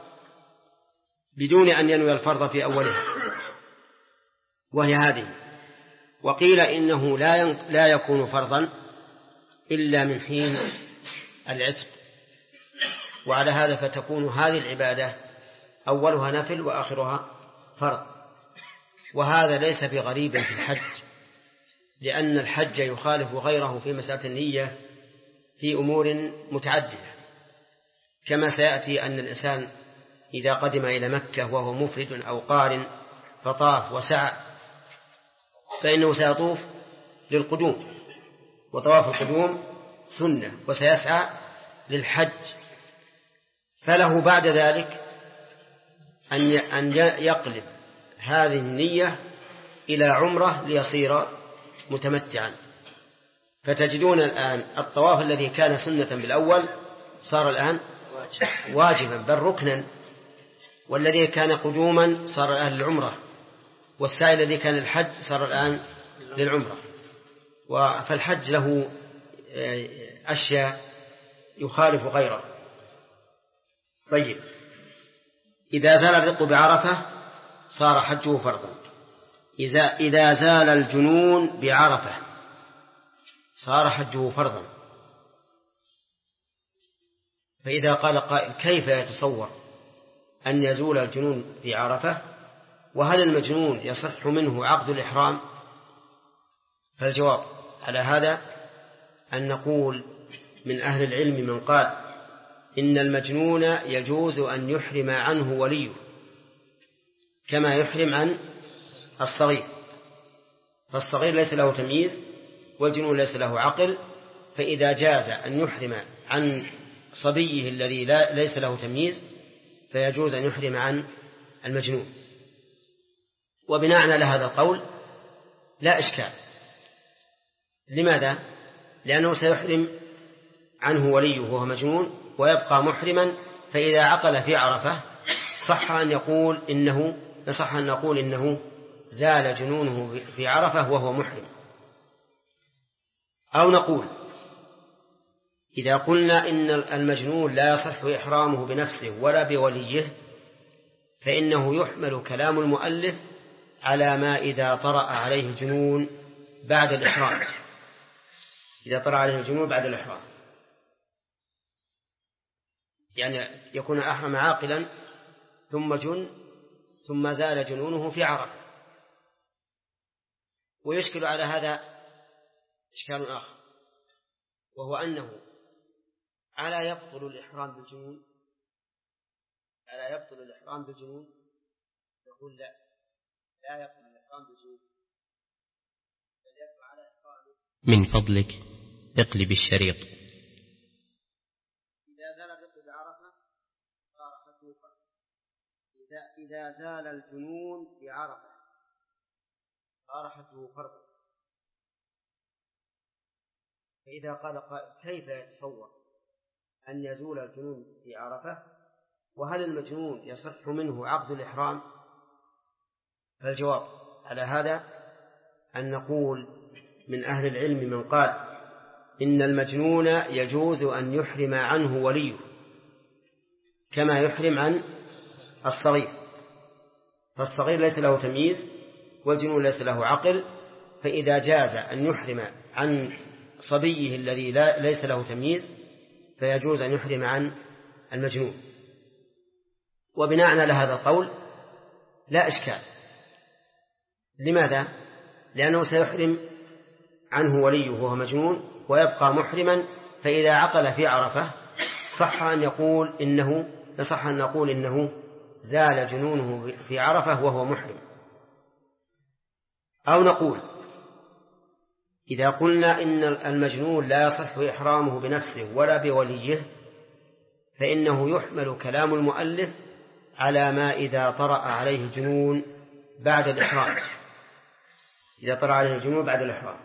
بدون أن ينوي الفرض في أولها، وهي هذه. وقيل إنه لا يكون فرضا إلا من حين العتق، وعلى هذا فتكون هذه العبادة أولها نفل وآخرها فرض. وهذا ليس بغريب في الحج، لأن الحج يخالف غيره في مسألة النية في أمور متعددة، كما سيأتي أن الإنسان إذا قدم إلى مكة وهو مفرد أو قارن فطاف وسعى فإنه سيطوف للقدوم، وطواف القدوم سنة، وسيسعى للحج، فله بعد ذلك أن يقلب هذه النية إلى عمرة ليصير متمتعا. فتجدون الآن الطواف الذي كان سنة بالأول صار الآن واجبا بل ركنا، والذي كان قدوما صار الآن للعمرة، والسعي الذي كان للحج صار الآن للعمرة. فالحج له أشياء يخالف غيره. طيب، إذا زال الرق بعرفة صار حجه فرضا. إذا زال الجنون بعرفة صار حجه فرضا. فإذا قال قائل: كيف يتصور أن يزول الجنون في عرفة؟ وهل المجنون يصح منه عقد الإحرام؟ فالجواب على هذا أن نقول من أهل العلم من قال إن المجنون يجوز أن يحرم عنه وليه كما يحرم عن الصغير، فالصغير ليس له تمييز والجنون ليس له عقل، فإذا جاز أن يحرم عن صبيه الذي ليس له تمييز فيجوز أن يحرم عن المجنون. وبناء على هذا القول لا إشكال. لماذا؟ لأنه سيحرم عنه وليه وهو مجنون ويبقى محرما، فإذا عقل في عرفة صح أن نقول إنه زال جنونه في عرفة وهو محرم. أو نقول إذا قلنا إن المجنون لا يصح إحرامه بنفسه ولا بوليه، فإنه يحمل كلام المؤلف على ما إذا طرأ عليه الجنون بعد الإحرام، إذا طرأ عليه الجنون بعد الإحرام، يعني يكون أحرم عاقلا ثم جن ثم زال جنونه في عرفة. ويشكل على هذا إشكال آخر، وهو أنه ألا يبطل الإحرام بالجنون؟ يقول لا يبطل الإحرام بالجنون، بل يبقى على إحرامه. من فضلك اقلب الشريط. إذا زال الرق بعرفة صار حجه فرضا. إذا زال الجنون بعرفة صار حجه فرضا. فإذا قال قائل: كيف يتصور أن يزول الجنون في عرفة؟ وهل المجنون يصح منه عقد الإحرام؟ فالجواب على هذا أن نقول من أهل العلم من قال إن المجنون يجوز أن يحرم عنه وليه كما يحرم عن الصغير، فالصغير ليس له تمييز والجنون ليس له عقل، فإذا جاز أن يحرم عن صبيه الذي ليس له تمييز فيجوز أن يحرم عن المجنون. وبناء على هذا القول لا إشكال. لماذا؟ لأنه سيحرم عنه وليه وهو مجنون ويبقى محرما، فإذا عقل في عرفة صح أن نقول إنه زال جنونه في عرفة وهو محرم. أو نقول إذا قلنا إن المجنون لا يصح إحرامه بنفسه ولا بوليه فإنه يحمل كلام المؤلف على ما إذا طرأ عليه الجنون بعد الإحرام، إذا طرأ عليه الجنون بعد الإحرام،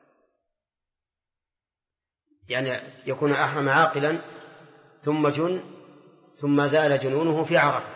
يعني يكون أحرم عاقلا ثم جن ثم زال جنونه في عرفة.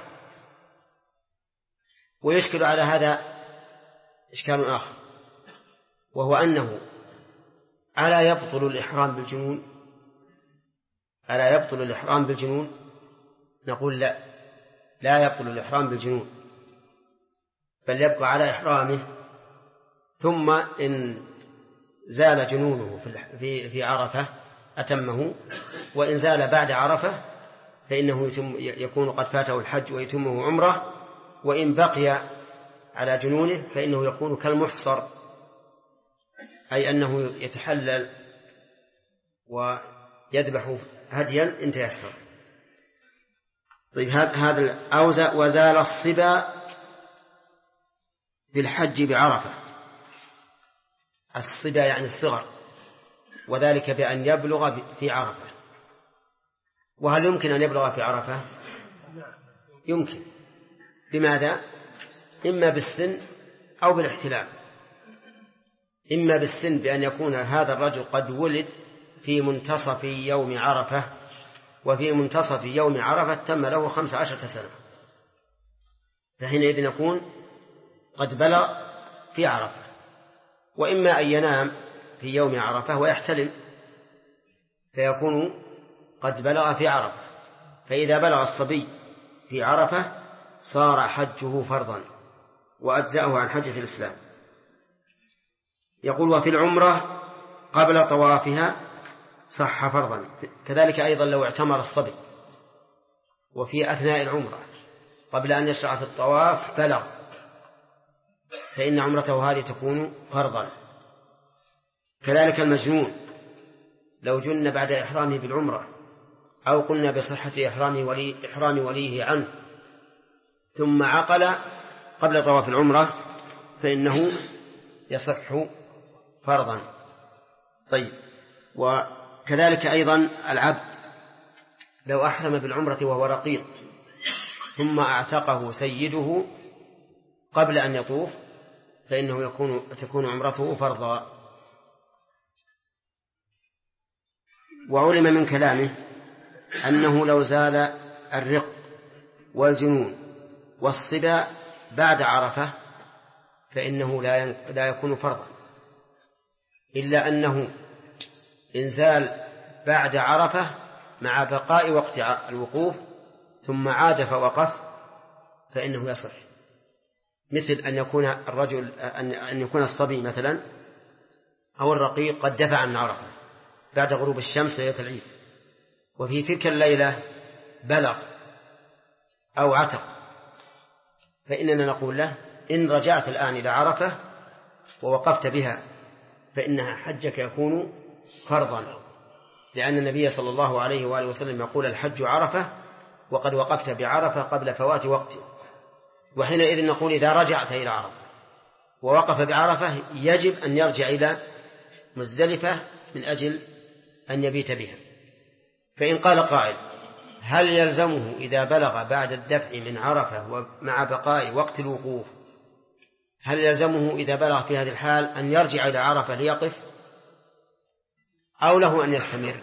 ويشكل على هذا إشكال آخر، وهو أنه ألا يبطل الإحرام بالجنون؟ ألا يبطل الإحرام بالجنون؟ نقول لا يبطل الإحرام بالجنون، بل يبقى على إحرامه، ثم إن زال جنونه في عرفة أتمه، وإن زال بعد عرفة فإنه يكون قد فاته الحج ويتمه عمره، وإن بقي على جنونه فإنه يكون كالمحصر، أي أنه يتحلل ويذبح هديا إن تيسر. طيب هذا أوزع وزال الصبا بالحج بعرفة. الصبا يعني الصغر، وذلك بأن يبلغ في عرفة. وهل يمكن أن يبلغ في عرفة؟ يمكن. بماذا؟ إما بالسن أو بالاحتلام. إما بالسن بأن يكون هذا الرجل قد ولد في منتصف يوم عرفة، وفي منتصف يوم عرفة تم له 15 سنة، فحينئذ يكون قد بلغ في عرفة. وإما أن ينام في يوم عرفة ويحتلم فيكون قد بلغ في عرفة، فإذا بلغ الصبي في عرفة صار حجه فرضا وأجزأه عن حجة الإسلام. يقول وفي العمرة قبل طوافها صح فرضا، كذلك أيضا لو اعتمر الصبي وفي أثناء العمرة قبل أن يشرع في الطواف بلغ، فإن عمرته هذه تكون فرضا. كذلك المجنون لو جن بعد إحرامه بالعمرة، أو قلنا بصحة إحرام وليه عنه ثم عقل قبل طواف العمرة فإنه يصح فرضا. طيب، وكذلك أيضا العبد لو أحرم بالعمرة وهو رقيق ثم أعتقه سيده قبل أن يطوف فإنه تكون عمرته فرضا. وعلم من كلامه أنه لو زال الرق والجنون والصبا بعد عرفة فإنه لا يكون فرضا، إلا أنه إن زال بعد عرفة مع بقاء وقت الوقوف ثم عاد فوقف فإنه يصح، مثل أن يكون أن يكون الصبي مثلا أو الرقيق قد دفع عن عرفة بعد غروب الشمس ليلة العيد، وفي تلك الليلة بلغ أو عتق، فإننا نقول له إن رجعت الآن إلى عرفة ووقفت بها فإنها حجك يكون فرضا، لأن النبي صلى الله عليه وآله وسلم يقول الحج عرفة، وقد وقفت بعرفة قبل فوات وقته. وحينئذ نقول إذا رجعت إلى عرفة ووقف بعرفة يجب أن يرجع إلى مزدلفة من أجل أن يبيت بها. فإن قال قائل هل يلزمه إذا بلغ بعد الدفع من عرفة ومع بقاء وقت الوقوف، هل يلزمه إذا بلغ في هذه الحال أن يرجع إلى عرفة ليقف أو له أن يستمر؟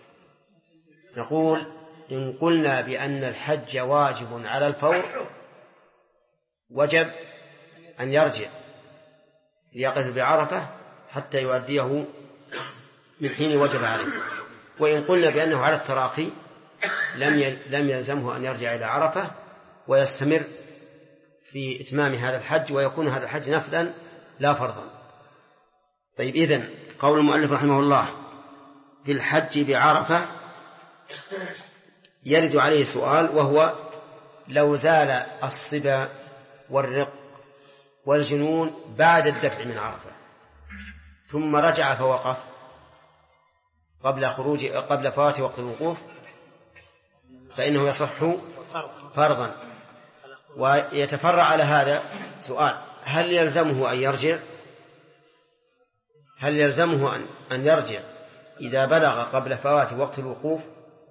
نقول إن قلنا بأن الحج واجب على الفور وجب أن يرجع ليقف بعرفة حتى يؤديه من حين وجب عليه. وإن قلنا بأنه على التراخي لم يلزمه أن يرجع إلى عرفة ويستمر في إتمام هذا الحج، ويكون هذا الحج نفلا لا فرضا. طيب، إذن قول المؤلف رحمه الله في الحج بعرفة يرد عليه سؤال، وهو لو زال الصبا والرق والجنون بعد الدفع من عرفة ثم رجع فوقف قبل فوات وقت الوقوف فإنه يصح فرضا. ويتفرع على هذا سؤال: هل يلزمه أن يرجع؟ هل يلزمه أن يرجع إذا بلغ قبل فوات وقت الوقوف؟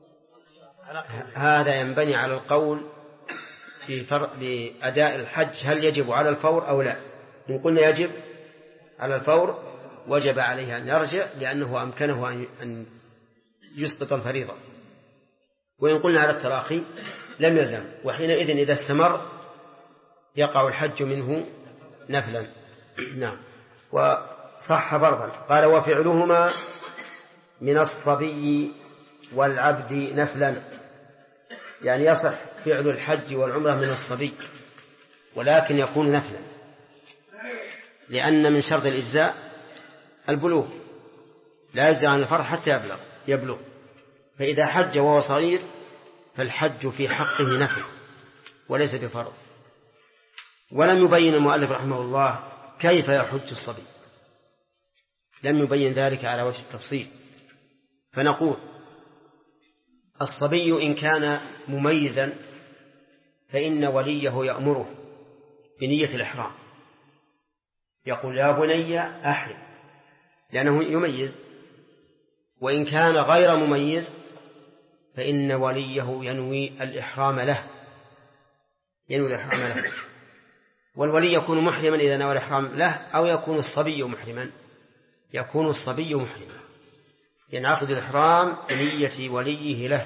هذا ينبني على القول بأداء الحج، هل يجب على الفور أو لا؟ إن قلنا يجب على الفور وجب عليه أن يرجع لأنه أمكنه أن يسقط الفريضة. وإن قلنا على التراخي لم يلزم، وحينئذ إذا استمر يقع الحج منه نفلا. نعم. وصح فرضا. قال: وفعلهما من الصبي والعبد نفلا، يعني يصح فعل الحج والعمرة من الصبي، ولكن يكون نفلا، لأن من شرط الإجزاء البلوغ، لا يجزى عن الفرض حتى يبلغ. فإذا حج وهو صغير فالحج في حقه نفل وليس بفرض. ولم يبين المؤلف رحمه الله كيف يحج الصبي، لم يبين ذلك على وجه التفصيل. فنقول: الصبي إن كان مميزا فإن وليه يأمره بنية الإحرام، يقول: يا بني أحرم، لأنه يميز. وإن كان غير مميز فإن وليه ينوي الإحرام له، والولي يكون محرما إذا نوى الإحرام له، أو يكون الصبي محرما. يكون الصبي محرما، ينعقد الإحرام بنية وليه له،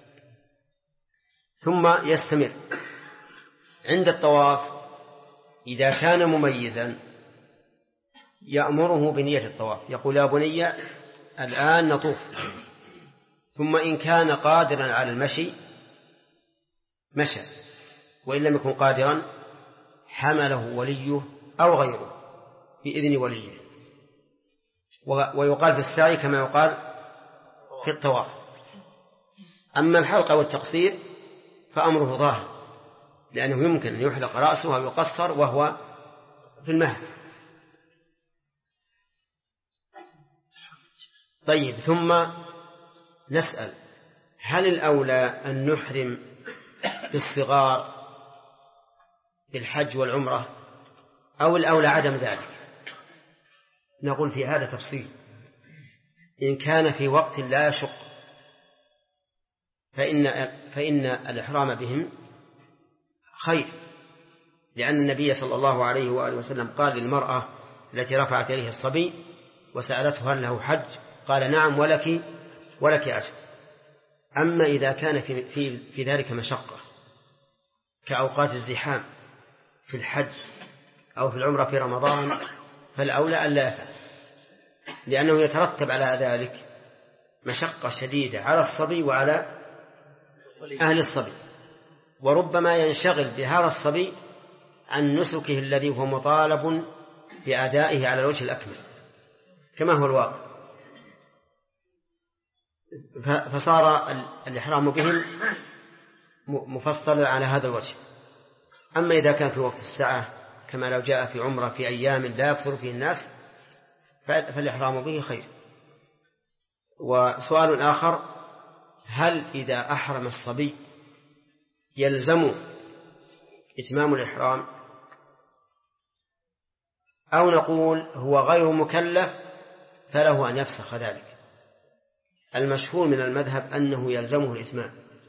ثم يستمر عند الطواف. إذا كان مميزا يأمره بنية الطواف، يقول: يا بني الآن نطوف. ثم إن كان قادرا على المشي مشى، وإن لم يكن قادرا حمله وليه أو غيره بإذن وليه. ويقال في السعي كما يقال في الطواف. أما الحلق والتقصير فأمره ظاهر، لأنه يمكن أن يحلق رأسه أو يقصر وهو في المهد. طيب، ثم نسأل: هل الأولى أن نحرم بالصغار بالحج والعمرة، أو الأولى عدم ذلك؟ نقول في هذا تفصيل. إن كان في وقت لا يشق فإن الإحرام بهم خير، لأن النبي صلى الله عليه وآله وسلم قال للمرأة التي رفعت إليه الصبي وسألته: هل له حج؟ قال: نعم، ولك أجر. أما إذا كان في ذلك مشقة كأوقات الزحام في الحج أو في العمرة في رمضان فالأولى ألا يفعل، لأنه يترتب على ذلك مشقة شديدة على الصبي وعلى أهل الصبي، وربما ينشغل بهذا الصبي عن نسكه الذي هو مطالب بأدائه على الوجه الأكمل كما هو الواقع، فصار الإحرام بهم مفصلا على هذا الوجه. أما إذا كان في وقت الساعة كما لو جاء في عمرة في أيام لا يكثر فيه الناس فالإحرام به خير. وسؤال آخر: هل إذا أحرم الصبي يلزم إتمام الإحرام، أو نقول هو غير مكلف فله أن يفسخ ذلك؟ المشهور من المذهب أنه يلزمه الإتمام،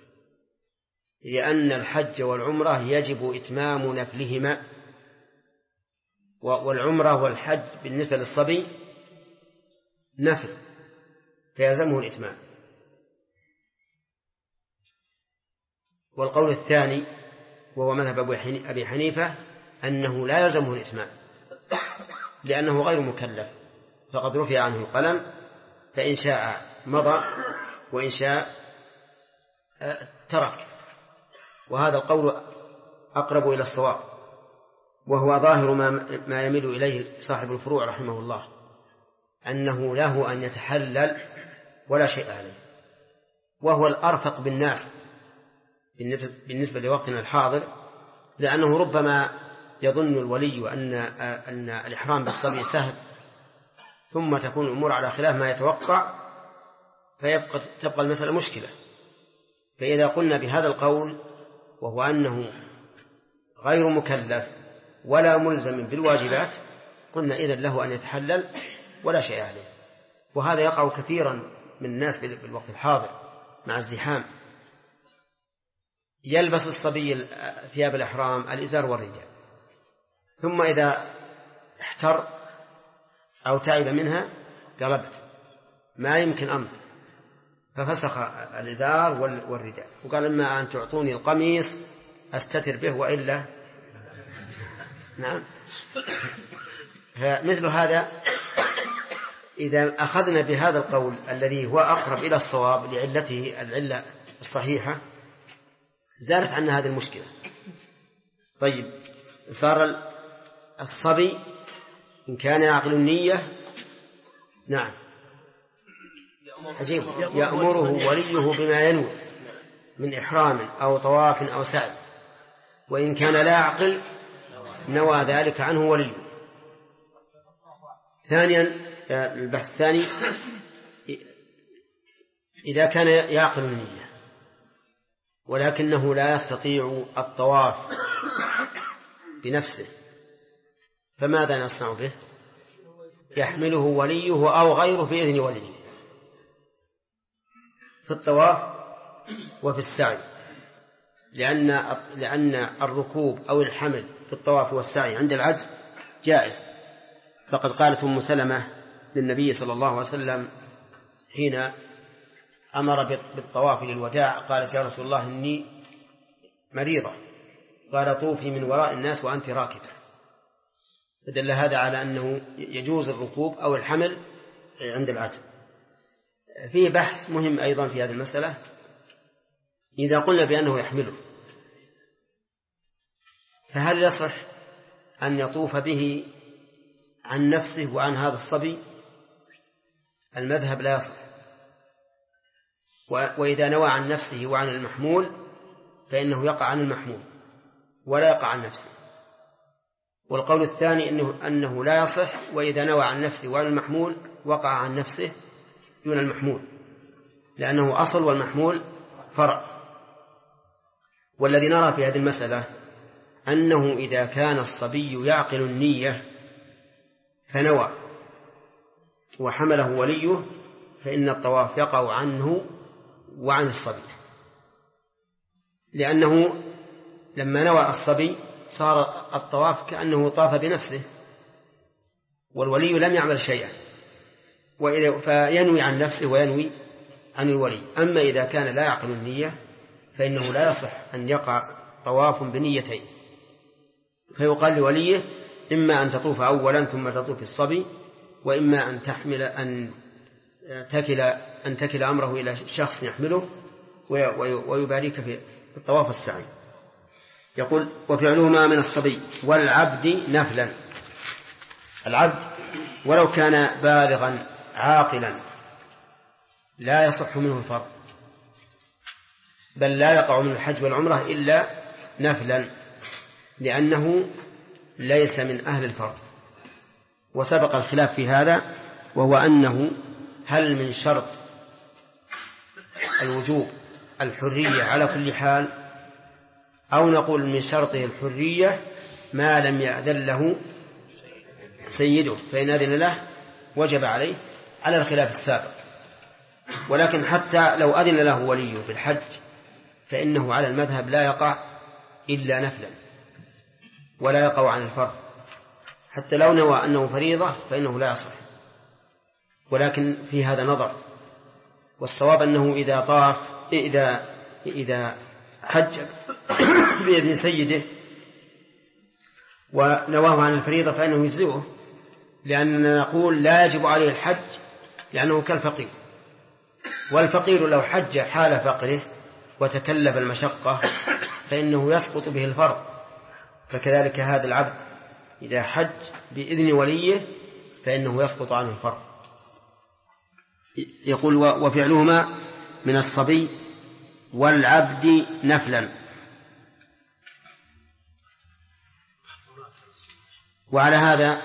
لأن الحج والعمرة يجب إتمام نفلهما، والعمرة والحج بالنسبة للصبي نفل فيلزمه الإتمام. والقول الثاني وهو مذهب أبي حنيفة أنه لا يلزمه الإتمام لأنه غير مكلف، فقد رفع عنه القلم، فإن شاء مضى وإن شاء ترك. وهذا القول أقرب إلى الصواب، وهو ظاهر ما يميل إليه صاحب الفروع رحمه الله، أنه له أن يتحلل ولا شيء عليه، وهو الأرفق بالناس بالنسبة لوقتنا الحاضر، لأنه ربما يظن الولي أن الإحرام بالصبي سهل، ثم تكون الأمور على خلاف ما يتوقع، تبقى المسألة مشكلة. فإذا قلنا بهذا القول وهو أنه غير مكلف ولا ملزم بالواجبات، قلنا إذن له أن يتحلل ولا شيء عليه. وهذا يقع كثيرا من الناس بالوقت الحاضر مع الزحام، يلبس الصبي ثياب الإحرام الإزار والرداء، ثم إذا احتر أو تعب منها قلبت، ما يمكن أمر، ففسخ الإزار والرداء وقال إما أن تعطوني القميص أستتر به وإلا. نعم. فمثل هذا إذا أخذنا بهذا القول الذي هو أقرب إلى الصواب لعلته العلة الصحيحة، زالت عنا هذه المشكلة. طيب، صار الصبي إن كان يعقل النية، نعم، عجيب، يأمره وليه بما ينوي من إحرام أو طواف أو سعي، وإن كان لا يعقل نوى ذلك عنه وليه. ثانيا، البحث الثاني، إذا كان يعقل النية ولكنه لا يستطيع الطواف بنفسه، فماذا نصنع به؟ يحمله وليه أو غيره بإذن وليه في الطواف وفي السعي، لأن الركوب أو الحمل في الطواف والسعي عند العجز جائز. فقد قالت أم سلمة للنبي صلى الله عليه وسلم حين أمر بالطواف للوداع، قالت: يا رسول الله إني مريضة. قال: طوفي من وراء الناس وأنت راكبة. فدل هذا على أنه يجوز الركوب أو الحمل عند العجز. فيه بحث مهم أيضا في هذه المسألة، إذا قلنا بأنه يحمله، فهل يصح أن يطوف به عن نفسه وعن هذا الصبي؟ المذهب لا يصح، وإذا نوى عن نفسه وعن المحمول فإنه يقع عن المحمول ولا يقع عن نفسه. والقول الثاني أنه لا يصح، وإذا نوى عن نفسه وعن المحمول وقع عن نفسه دون المحمول، لأنه أصل والمحمول فرع. والذي نرى في هذه المسألة أنه إذا كان الصبي يعقل النية فنوى وحمله وليه، فإن الطواف يقع عنه وعن الصبي، لأنه لما نوى الصبي صار الطواف كأنه طاف بنفسه، والولي لم يعمل شيئا، فينوي عن نفسه وينوي عن الولي. أما إذا كان لا يعقل النية فإنه لا يصح أن يقع طواف بنيتين، فيقال لوليه: إما أن تطوف أولا ثم تطوف الصبي، وإما أن تكل أمره إلى شخص يحمله ويبارك في الطواف السعي. يقول: وفعلهما من الصبي والعبد نفلا. العبد ولو كان بالغا عاقلا لا يصح منه الفرض، بل لا يقع من الحج والعمرة إلا نفلا، لأنه ليس من أهل الفرض. وسبق الخلاف في هذا، وهو أنه هل من شرط الوجوب الحرية على كل حال، أو نقول من شرطه الحرية ما لم يأذن له سيده، فإن أذن له وجب عليه، على الخلاف السابق. ولكن حتى لو أذن له وليه بالحج فإنه على المذهب لا يقع إلا نفلا، ولا يقع عن الفرض، حتى لو نوى أنه فريضة فإنه لا يصح. ولكن في هذا نظر، والصواب أنه إذا طاف إذا حج بإذن سيده ونواه عن الفريضة فإنه يجزئه، لأننا نقول لا يجب عليه الحج لأنه كالفقير، والفقير لو حج حال فقره وتكلف المشقة فإنه يسقط به الفرض، فكذلك هذا العبد إذا حج بإذن وليه فإنه يسقط عنه الفرض. يقول وفعلهما من الصبي والعبد نفلا. وعلى هذا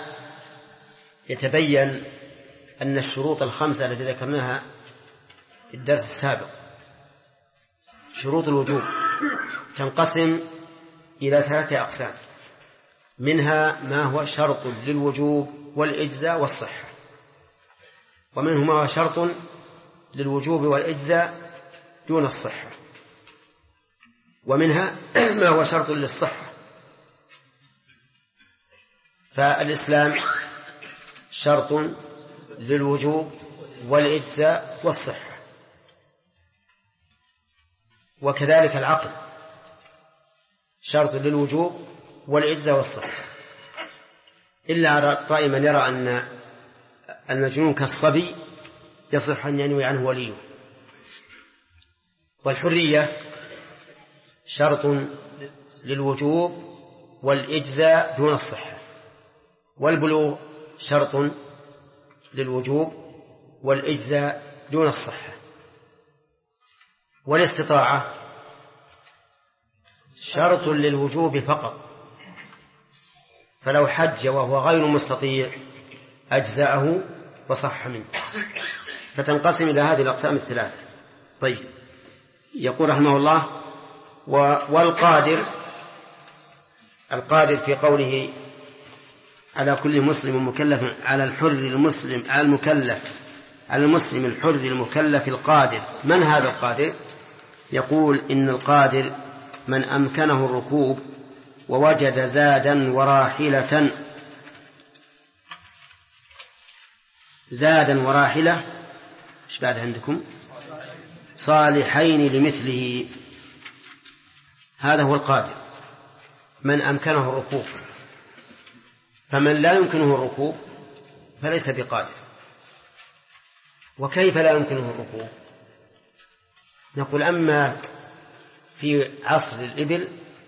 يتبين أن الشروط الخمسة التي ذكرناها في الدرس السابق شروط الوجوب تنقسم إلى 3 أقسام، منها ما هو شرط للوجوب والإجزاء والصحة، ومنه ما هو شرط للوجوب والإجزاء دون الصحة، ومنها ما هو شرط للصحة. فالإسلام شرط للوجوب والإجزاء والصحة، وكذلك العقل شرط للوجوب والإجزاء والصحة، إلا على رأي من يرى أن المجنون كالصبي يصح أن ينوي عنه وليه. والحرية شرط للوجوب والإجزاء دون الصحة، والبلوغ شرط للوجوب والإجزاء دون الصحة، والاستطاعة شرط للوجوب فقط، فلو حج وهو غير مستطيع أجزاءه وصح منه. فتنقسم إلى هذه الأقسام الثلاثة. طيب، يقول رحمه الله القادر في قوله على كل مسلم مكلف، على الحر المسلم على المكلف، على المسلم الحر المكلف القادر. من هذا القادر؟ يقول إن القادر من أمكنه الركوب ووجد زادا وراحلة. زادا وراحلة ايش بعد عندكم؟ صالحين لمثله. هذا هو القادر من أمكنه الركوب، فمن لا يمكنه الركوب فليس بقادر. وكيف لا يمكنه الركوب؟ نقول أما في عصر الإبل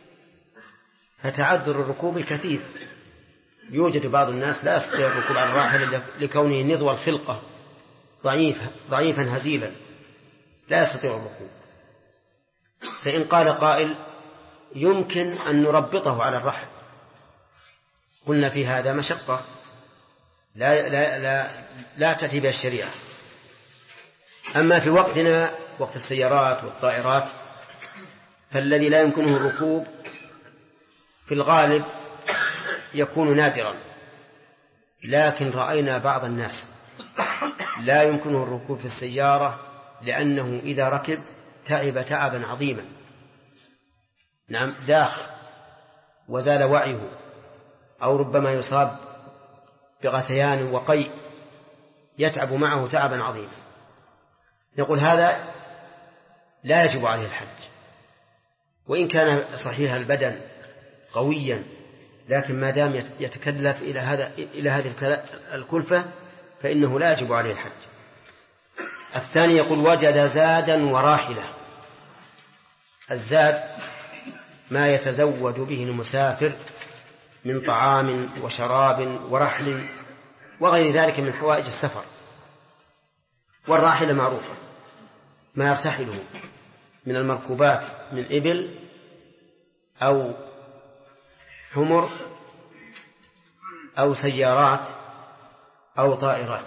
فتعذر الركوب كثير، يوجد بعض الناس لا يستطيع الركوب على الراحلة لكونه نضوى الخلقة ضعيفا هزيلا لا يستطيع الركوب. فإن قال قائل يمكن أن نربطه على الرحل، قلنا في هذا مشقة لا تأتي بها الشريعة. أما في وقتنا وقت السيارات والطائرات فالذي لا يمكنه الركوب في الغالب يكون نادرا، لكن رأينا بعض الناس لا يمكنه الركوب في السيارة لأنه إذا ركب تعب تعبا عظيما، نعم داخ وزال وعيه، أو ربما يصاب بغثيان وقيء يتعب معه تعبا عظيما. نقول هذا لا يجب عليه الحج، وإن كان صحيح البدن قويا، لكن ما دام يتكلف إلى هذه الكلفة فإنه لا يجب عليه الحج. الثاني يقول وجد زادا وراحلة. الزاد ما يتزود به المسافر من طعام وشراب ورحل وغير ذلك من حوائج السفر. والراحلة معروفة ما يرتحله من المركوبات من إبل أو حمر أو سيارات أو طائرات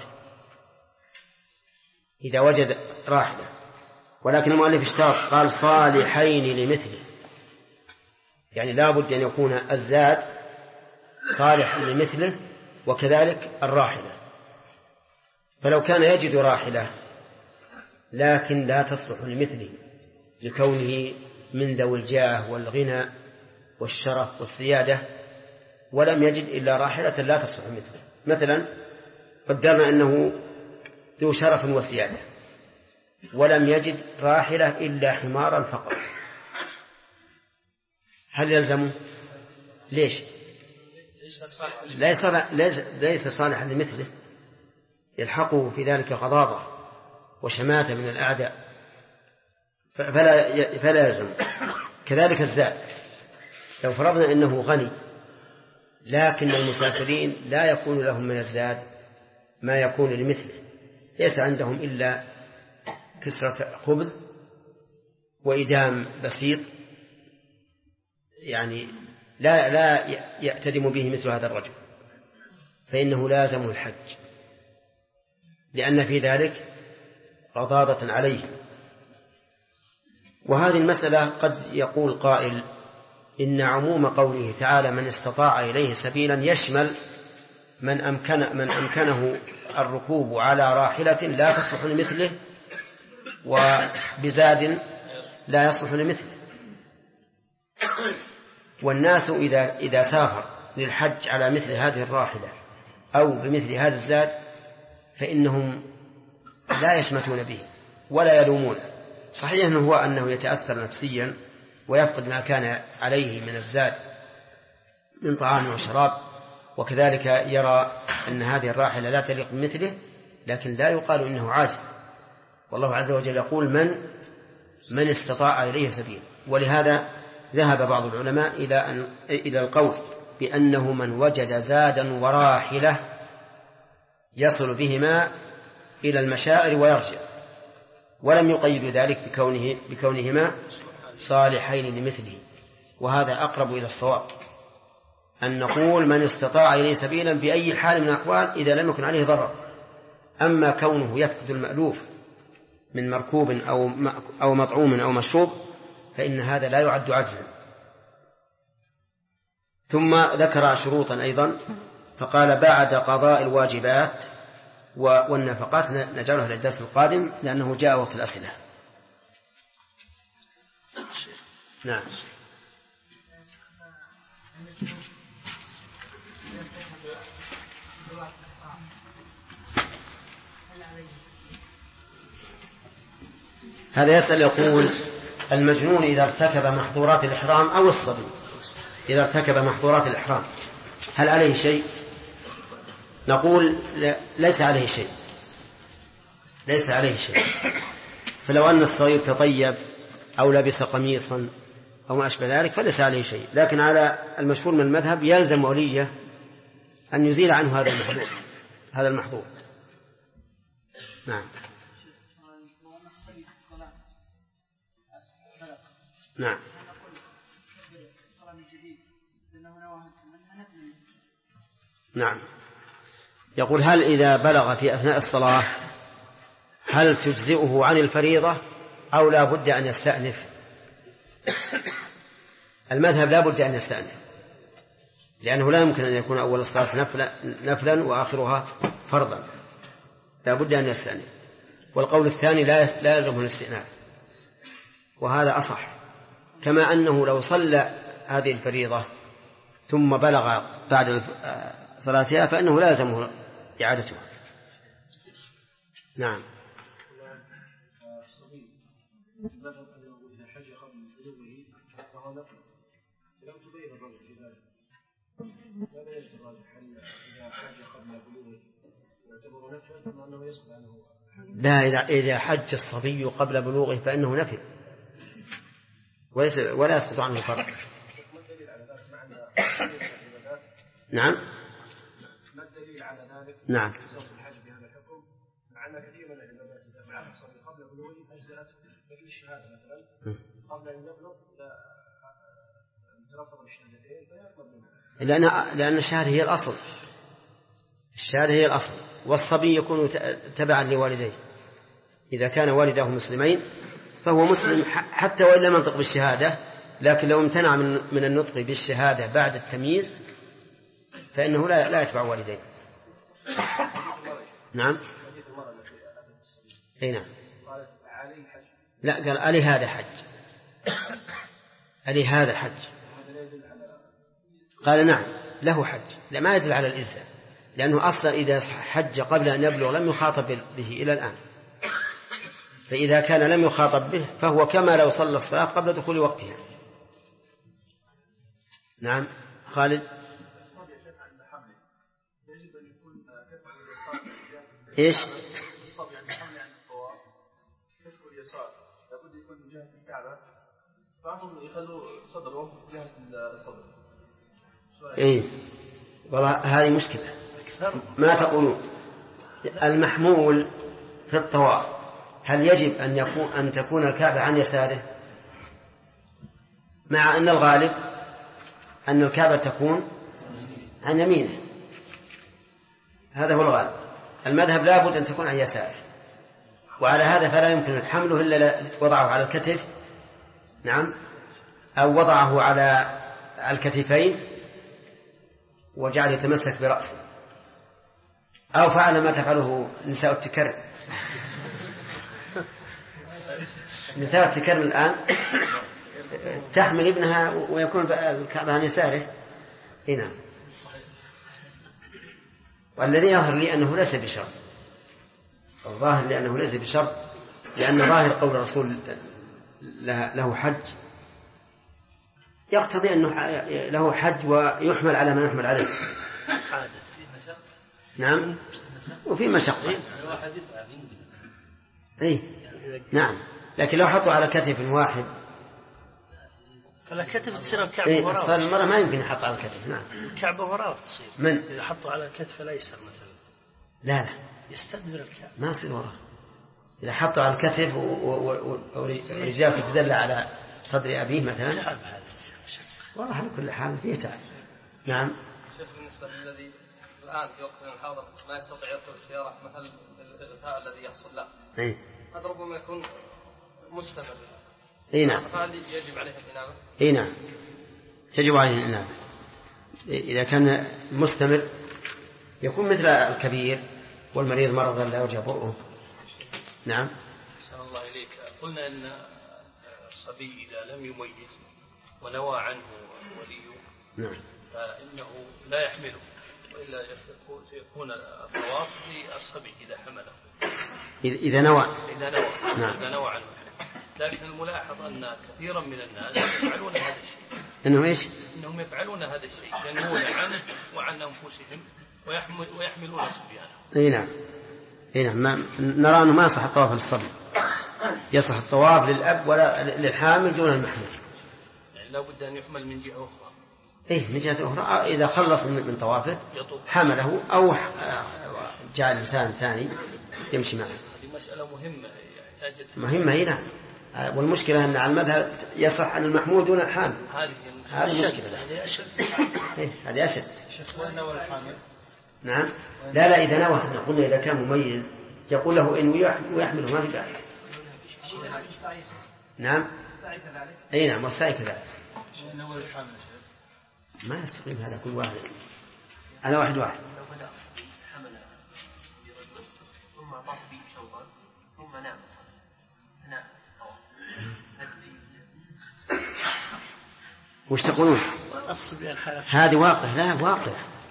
إذا وجد راحلة. ولكن المؤلف اشترط قال صالحين لمثله، يعني لا بد أن يكون الزاد صالح لمثله وكذلك الراحلة. فلو كان يجد راحلة لكن لا تصلح لمثله لكونه من ذوي الجاه والغنى والشرف والسيادة، ولم يجد إلا راحلة لا تصلح مثله، مثلا قدرنا أنه ذو شرف وسيادة ولم يجد راحلة إلا حمارا فقط، هل يلزمه؟ ليش؟ ليس صالحا لمثله، يلحقه في ذلك غضاضة وشماتة من الأعداء فلا يلزم. كذلك الزاد، لو فرضنا أنه غني لكن المسافرين لا يكون لهم من الزاد ما يكون لمثله، ليس عندهم إلا كسرة خبز وإدام بسيط، يعني لا يأتدم به مثل هذا الرجل، فإنه لازم الحج، لأن في ذلك غضاضة عليه. وهذه المسألة قد يقول قائل إن عموم قوله تعالى من استطاع إليه سبيلا يشمل من أمكنه الركوب على راحلة لا تصلح لمثله وبزاد لا يصلح لمثله. والناس إذا سافر للحج على مثل هذه الراحلة أو بمثل هذا الزاد فإنهم لا يشمتون به ولا يلومون. صحيح أنه يتأثر نفسيا ويفقد ما كان عليه من الزاد من طعام وشراب، وكذلك يرى أن هذه الراحلة لا تليق بمثله، لكن لا يقال إنه عاجز. والله عز وجل يقول من استطاع إليه سبيل. ولهذا ذهب بعض العلماء إلى القول بأنه من وجد زادا وراحلة يصل بهما إلى المشاعر ويرجع، ولم يقيد ذلك بكونهما صالحين لمثله. وهذا أقرب إلى الصواب، أن نقول من استطاع إليه سبيلا بأي حال من الأحوال إذا لم يكن عليه ضرر. أما كونه يفقد المألوف من مركوب أو مطعوم أو مشروب فإن هذا لا يعد عجزا. ثم ذكر شروطا أيضا، فقال بعد قضاء الواجبات والنفقات، نجعلها للدرس القادم لأنه جاء وقت الأسئلة. نعم. هذا يسأل يقول المجنون إذا ارتكب محظورات الإحرام أو الصبي إذا ارتكب محظورات الإحرام هل عليه شيء؟ نقول ليس عليه شيء، ليس عليه شيء. فلو أن الصغير تطيب أو لبس قميصا أو ما أشبه ذلك فليس عليه شيء، لكن على المشهور من المذهب يلزم وليه أن يزيل عنه هذا المحظور. نعم. نعم. نعم. يقول هل إذا بلغ في أثناء الصلاة هل تجزئه عن الفريضة أو لا بد أن يستأنف؟ المذهب لا بد أن يستأنف، لأنه لا يمكن أن يكون أول الصلاة نفلا وآخرها فرضا، لا بد أن يستأنف. والقول الثاني لا يلزمه الاستئناف، وهذا أصح. كما أنه لو صلى هذه الفريضة ثم بلغ بعد صلاتها فإنه لا يلزمه إعادتها. نعم. لا، إذا حج الصبي قبل بلوغه فإنه نفل ولا يسقط عنه الفرض. نعم. ما الدليل على ذلك؟ نعم. تصوف الحج بهذا الحكم مع أن كثير من العبادات إذا فعلها الصبي قبل بلوغه أجزأت، مثل الشهادة مثلا قبل أن يبلغ تلفظ الشهادتين فيطلب منه، لأن الشهادة هي الأصل، الشهادة هي الأصل، والصبي يكون تبعا لوالديه. إذا كان والداه مسلمين فهو مسلم حتى وإن لم ينطق بالشهادة، لكن لو امتنع من النطق بالشهادة بعد التمييز فإنه لا يتبع والديه. نعم. أي نعم. لا، قال ألي هذا حج، ألي هذا حج. قال نعم له حج، لا ما يدل على الإجزاء، لأنه أصلا إذا حج قبل أن يبلغ لم يخاطب به إلى الآن، فإذا كان لم يخاطب به فهو كما لو صلى الصلاة قبل دخول وقتها. نعم. خالد. إيش؟ الصب يعني حمل عن الطواف كتف اليسار لابد يكون من جهة الكعبة، فهم يخلوا صدره من جهة الصدر. إيه والله هذه مشكلة. ما تقولون المحمول في الطواف هل يجب أن تكون الكعبة عن يساره، مع أن الغالب أن الكعبة تكون عن يمينه؟ هذا هو الغالب. المذهب لا بد أن تكون عن يساره، وعلى هذا فلا يمكن حمله إلا وضعه على الكتف، نعم، أو وضعه على الكتفين وجعل يتمسك برأسه، أو فعل ما تفعله نساء التكرم. نساء التكرم الآن تحمل ابنها ويكون الكعبة عن يساره. هنا والذي يظهر لي أنه ليس بشرط، الظاهر لأنه ليس بشرط، لأن ظاهر قول الرسول له حج يقتضي أنه له حج ويحمل على ما يحمل عليه. نعم، وفي مشقة. إيه نعم، لكن لو حطوا على كتف واحد الكتف تصير الكعبة وراء. صار المرة ما يمكن يحط على الكتف. نعم، الكعبة وراء تصير. من إذا حطوا على الكتف الأيسر مثلا لا يستدبر الكعبة، ما يصير وراء. إذا حطوا على الكتف ورجال تتدلى على صدر أبيه مثلا، والله على كل حال فيه تعب. نعم. شيخ بالنسبة للذي الآن في وقتنا الحاضر ما يستطيع يركب السيارة مثل الإغثاء الذي يحصل له، إيه هذا ربما يكون مستمر. إيه نعم. هل يجب عليه الإنابة؟ إيه نعم، تجب عليه الإنابة. إذا كان مستمر يكون مثل الكبير والمريض مرضا لا يرجى برؤه. نعم. أحسن الله إليك. قلنا أن الصبي إذا لم يميز ونوى عنه وليه، نعم، فإنه لا يحمله، وإلا يكون الطواف للصبي إذا حمله، إذا نوى. نعم. إذا نوى عنه. لكن الملاحظ أن كثيرا من الناس يفعلون هذا الشيء. إنهم إيش؟ إنهم يفعلون هذا الشيء، ينهون عنه وعن أنفسهم ويحملون صبيانهم. إيه نعم. إيه نعم، نرى أنه ما يصح الطواف للصبي، يصح الطواف للأب ولا للحامل دون المحمول. يعني لا بد أن يحمل من جهة أخرى. إيه من جهة أخرى، إذا خلص من طوافه حمله أو جاء إنسان ثاني يمشي معه. هذه مسألة مهمة مهمة. هنا والمشكلة أن على المذهب يصح أن المحمول دون الحامل. هذه مشكلة. هذه أشد. نعم. لا إذا نوى، احنا قلنا إذا كان مميز يقول له إن ويحمله ما في بأس. نعم. أي نعم، والسعي كذلك. ما يستقيم هذا كل واحد. أنا واحد ثم طاف به شوطا ثم نام وش تقولون؟ هذه واقع. لا واقع.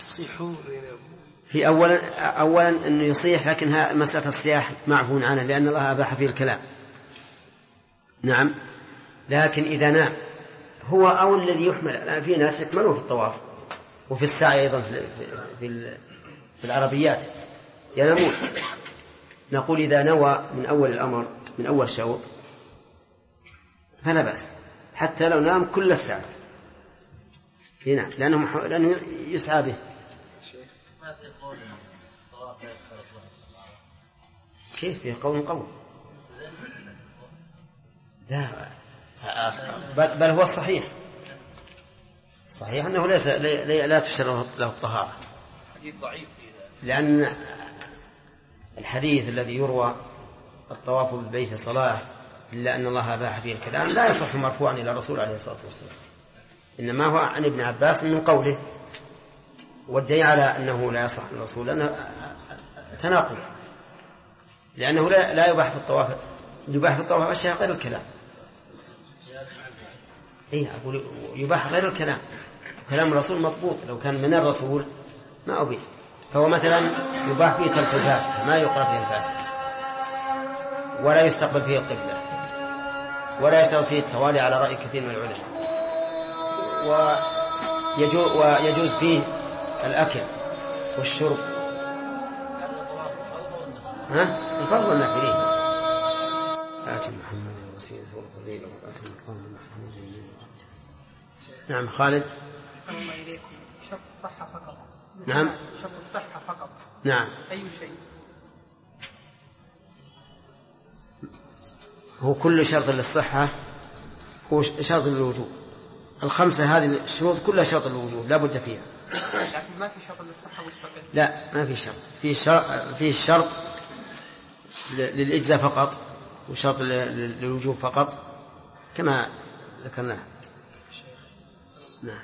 في أولا أنه يصيح، لكن مسألة الصياح معفو عنها لأن الله أباح فيه الكلام. نعم. لكن إذا نام هو أو الذي يحمل، الآن في ناس يحملوه في الطواف وفي السعي أيضا في العربيات ينامون. نقول إذا نوى من أول الأمر من أول شوط فلا بأس، حتى لو نام كل الساعة. هنا لأنه يسعى به. كيف في قول لا، بل هو الصحيح أنه لا تشترط له الطهارة، حديث ضعيف، لأن الحديث الذي يروى الطواف بالبيت صلاة إلا أن الله أباح فيه الكلام لا يصح مرفوعا إلى الرسول عليه الصلاة والسلام، إنما هو عن ابن عباس من قوله، والدليل على أنه لا يصح عن الرسول لأنه تناقض، لأنه لا يباح في الطواف، يباح في الطواف أشياء غير الكلام. أقول يباح غير الكلام، كلام الرسول مضبوط، لو كان من الرسول ما أبيح. فهو مثلا يباح فيه ترك الفاتحة، ما يقرأ فيه الفاتحة، ولا يستقبل فيه القبلة، ولا يشتغل فيه التوالي على رأي كثير من العلماء، ويجوز فيه الأكل والشرب الفرض والنافلين. آتي محمد الوسيلة والفضيلة وآتي المقام المحمود. نعم خالد. أحسن الله إليكم. شرط الصحة فقط. نعم. شرط الصحة فقط. نعم. أي شيء؟ هو كل شرط للصحة هو شرط للوجوب. الخمسة هذه الشروط كلها شرط للوجوب لا بد فيها. لكن ما في شرط للصحة مستقل. لا ما في شرط. في شرط للإجزاء فقط وشرط للوجوب فقط كما ذكرناه. نعم.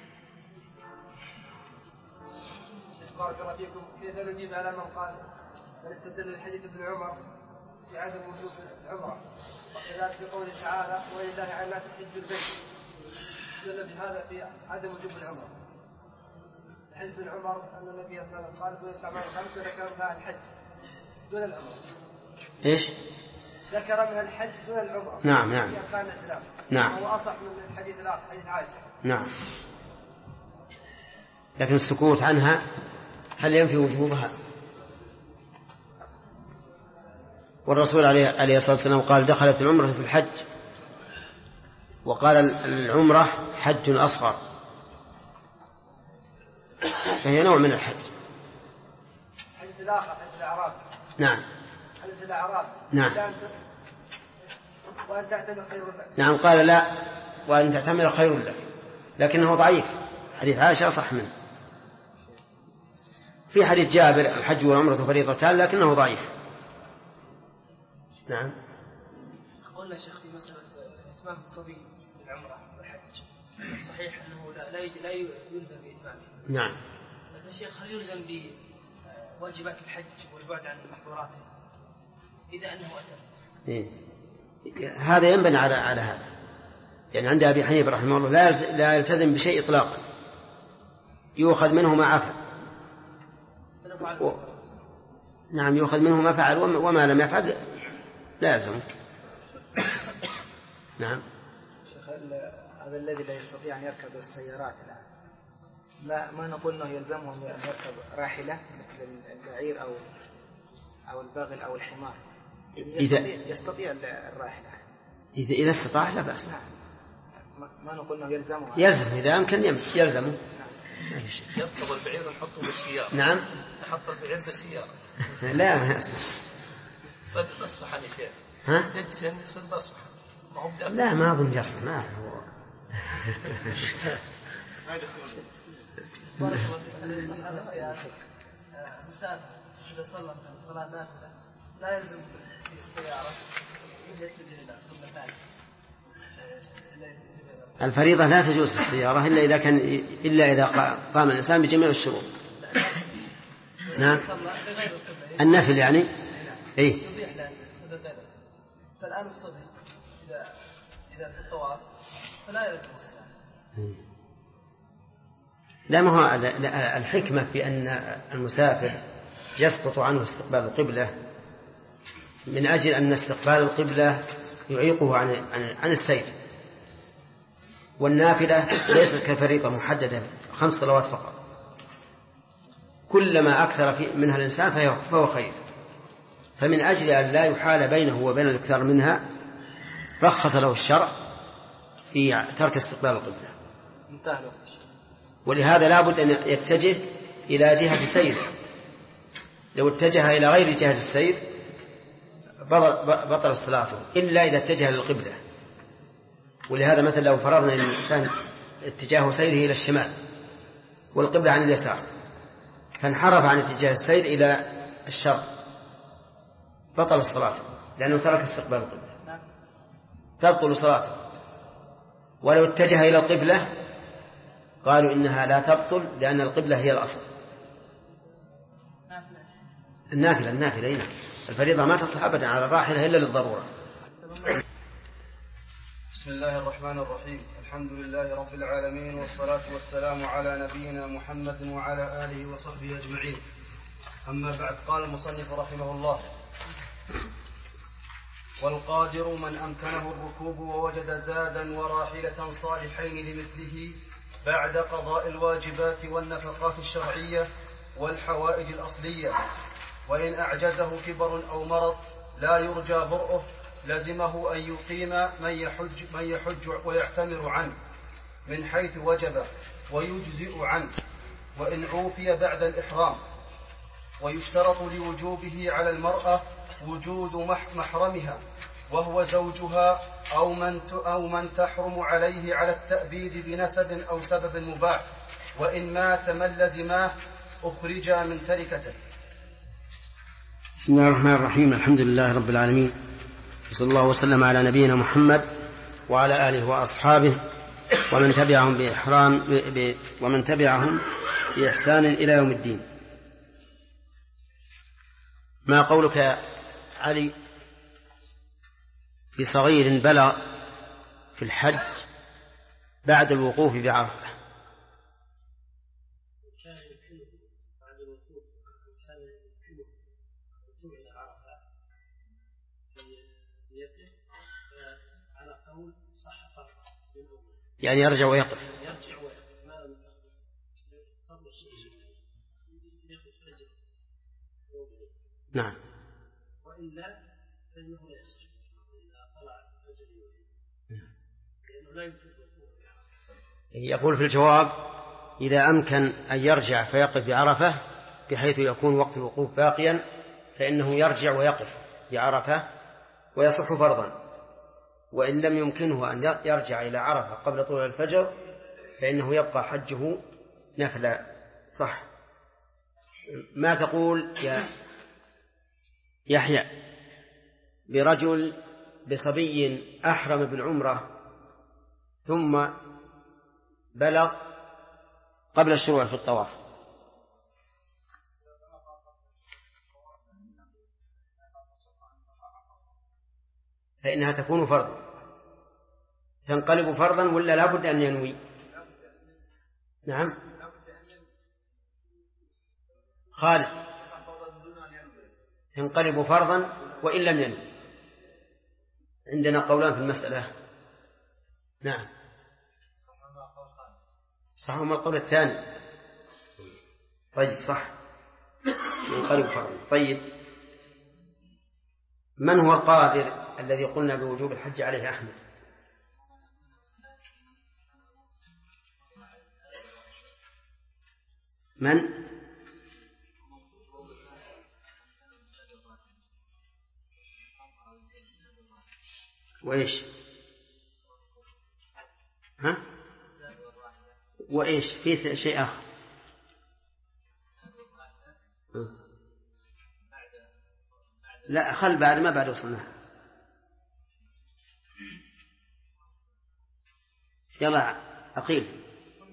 بارك الله فيكم. كيف نجيب على من قال من استدل الحديث ابن عمر في عدم وجوب العمرة وكذلك في قوله تعالى ولله على الناس حج البيت استدل بهذا في عدم وجوب العمرة. حديث ابن عمر أن النبي صلى الله عليه وسلم قال كل الأعمال الخمس وذكر منها الحج دون العمرة. إيش؟ ذكر من الحج دون العمرة. نعم نعم. في أركان الإسلام. نعم. هو أصح من الحديث الآخر حديث عائشة. نعم. لكن السكوت عنها هل ينفي وجوبها؟ والرسول عليه الصلاة والسلام قال دخلت العمرة في الحج وقال العمرة حج أصغر فهي نوع من الحج. حديث الآخر حديث الأعراب. نعم. حديث الأعراب. نعم. وأن تعتمر خير لك. نعم قال لا وأن تعتمر خير لك لكنه ضعيف. حديث عائشة أصح منه. في حديث جابر الحج والعمرة فريضتان لكنه ضعيف. نعم. قلنا شيخ في مسألة إتمام الصبي بالعمرة والحج الصحيح أنه لا يلزم بإتمامه. نعم. لكن شيخ هل يلزم بواجبات الحج والبعد عن المحظورات إذا أنه أتم؟ هذا ينبني على هذا. يعني عند أبي حنيفة رحمه الله لا يلتزم بشيء إطلاقا يؤخذ منه ما عفى. نعم يؤخذ منه ما فعل وما لم يفعل لا يلزم. نعم. شيخ هذا الذي لا يستطيع أن يركب السيارات الآن ما نقول أنه يلزمه أن يركب راحلة مثل البعير أو البغل أو الحمار. يستطيع الراحلة إذا استطاع لا بأس. ما نقول أنه يلزمه. يلزم إذا أمكن يلزمه. يطلب البعير نحطه بالسيارة. نعم. نحط البعير بالسيارة. لا ما يصح. بدل الصحن يصير. ها؟ يدسن يصير بصح. لا ما أظن يصح ما هو. هذا قياس مسافر إذا صلى صلاة نافلة لا يلزم السيارة يتجه إلى قبلة ثانية. الفريضة لا تجوز في السيارة إلا إذا قام الإنسان بجميع الشروط. نعم. النافل يعني. إيه. فالآن الصبي إذا في الطواف فلا يلزم. لا ما هو الحكمة في أن المسافر يسقط عنه استقبال القبلة من أجل أن استقبال القبلة يعيقه عن السير. والنافلة ليست كفريضة محددة 5 صلوات فقط. كلما أكثر منها الإنسان فهو خير. فمن أجل أن لا يحال بينه وبين الإكثار منها رخص له الشرع في ترك استقبال القبلة. ولهذا لا بد أن يتجه إلى جهة السير. لو اتجه إلى غير جهة السير بطل صلاته إلا إذا اتجه للقبلة. ولهذا مثلا لو فرضنا أن الإنسان اتجاه سيره إلى الشمال والقبلة عن اليسار فانحرف عن اتجاه السير إلى الشرق بطل الصلاة لأنه ترك استقبال القبلة تبطل صلاته. ولو اتجه إلى القبلة قالوا إنها لا تبطل لأن القبلة هي الأصل. النافلة هنا الفريضة ما تصح أبدا على الراحلة إلا للضرورة. بسم الله الرحمن الرحيم. الحمد لله رب العالمين والصلاة والسلام على نبينا محمد وعلى آله وصحبه أجمعين. أما بعد قال المصنف رحمه الله والقادر من أمكنه الركوب ووجد زادا وراحلة صالحين لمثله بعد قضاء الواجبات والنفقات الشرعية والحوائج الأصلية وإن أعجزه كبر أو مرض لا يرجى برؤه لزمه أن يقيم من يحج ويعتمر عنه من حيث وجب ويجزئ عنه وإن عوفي بعد الإحرام. ويشترط لوجوبه على المرأة وجود محرمها وهو زوجها أو من تحرم عليه على التأبيد بنسب أو سبب مباح، وإن مات من لزماه أخرجا من تركته. بسم الله الرحمن الرحيم. الحمد لله رب العالمين، صلى الله وسلم على نبينا محمد وعلى آله وأصحابه ومن تبعهم بإحسان إلى يوم الدين. ما قولك يا علي في صغير بلغ في الحج بعد الوقوف بعرفة؟ كان يمكنه بعد الوقوف كان يمكنه الرجوع إلى عرفة يقف على قول صح فرقه يعني يرجع ويقف ما قبل شيء يقف رجل. نعم. وإلا فإنه لا يسجد إذا طلع رجل لأنه لا يمكن الوقوف. يقول في الجواب: إذا أمكن أن يرجع فيقف بعرفة بحيث يكون وقت الوقوف باقيا فإنه يرجع ويقف بعرفة ويصح فرضا، وإن لم يمكنه أن يرجع إلى عرفة قبل طلوع الفجر فإنه يبقى حجه نفلا. صح. ما تقول يا يحيى برجل بصبي أحرم بالعمرة ثم بلغ قبل الشروع في الطواف؟ فإنها تكون فرضا، تنقلب فرضا ولا لا بد أن ينوي؟ نعم. خالد: تنقلب فرضا وإن لم ينوي. عندنا قولان في المسألة. نعم. صحهما القول الثاني. طيب صح، ينقلب فرضا. طيب، من هو القادر الذي قلنا بوجوب الحج عليه أحمد؟ من؟ وإيش؟ ها؟ وإيش في شيء آخر؟ لا، خل بعد ما بعد وصلنا. يلا أقيل.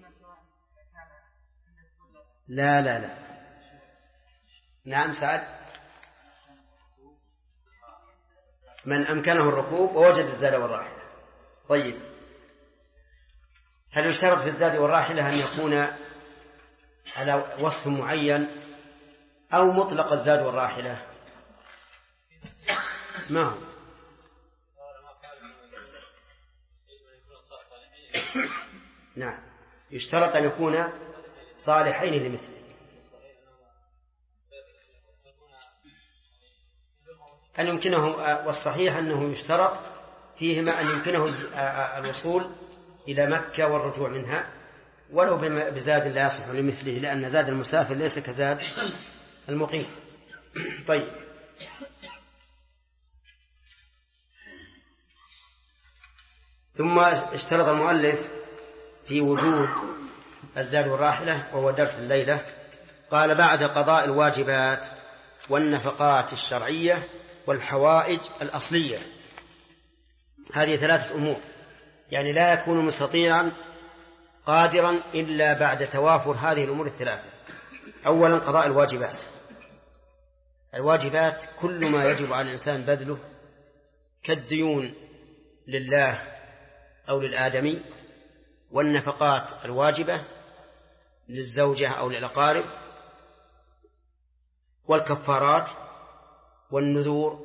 لا لا لا. نعم سعد. من أمكنه الركوب ووجد الزاد والراحلة. طيب، هل يشترط في الزاد والراحلة أن يكون على وصف معين أو مطلق الزاد والراحلة؟ ما هو؟ نعم، يشترط أن يكون صالحين لمثله. أن يمكنه، والصحيح أنه يشترط فيهما أن يمكنه الوصول إلى مكة والرجوع منها ولو بزاد لا يصح لمثله، لأن زاد المسافر ليس كزاد المقيم. طيب، ثم اشترط المؤلف في وجود الزاد والراحلة وهو درس الليلة. قال: بعد قضاء الواجبات والنفقات الشرعية والحوائج الأصلية. هذه 3 أمور، يعني لا يكون مستطيعا قادرا إلا بعد توافر هذه الأمور 3. أولا قضاء الواجبات. الواجبات كل ما يجب على الإنسان بذله كالديون لله أو للآدمي، والنفقات الواجبة للزوجة أو للأقارب، والكفارات والنذور،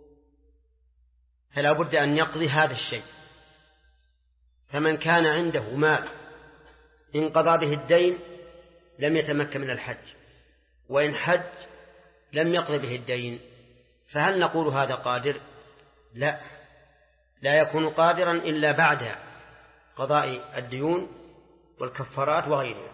فلا بد أن يقضي هذا الشيء. فمن كان عنده مال انقضى به الدين لم يتمكن من الحج، وإن حج لم يقض به الدين، فهل نقول هذا قادر؟ لا يكون قادرا إلا بعد قضاء الديون والكفارات وغيرها.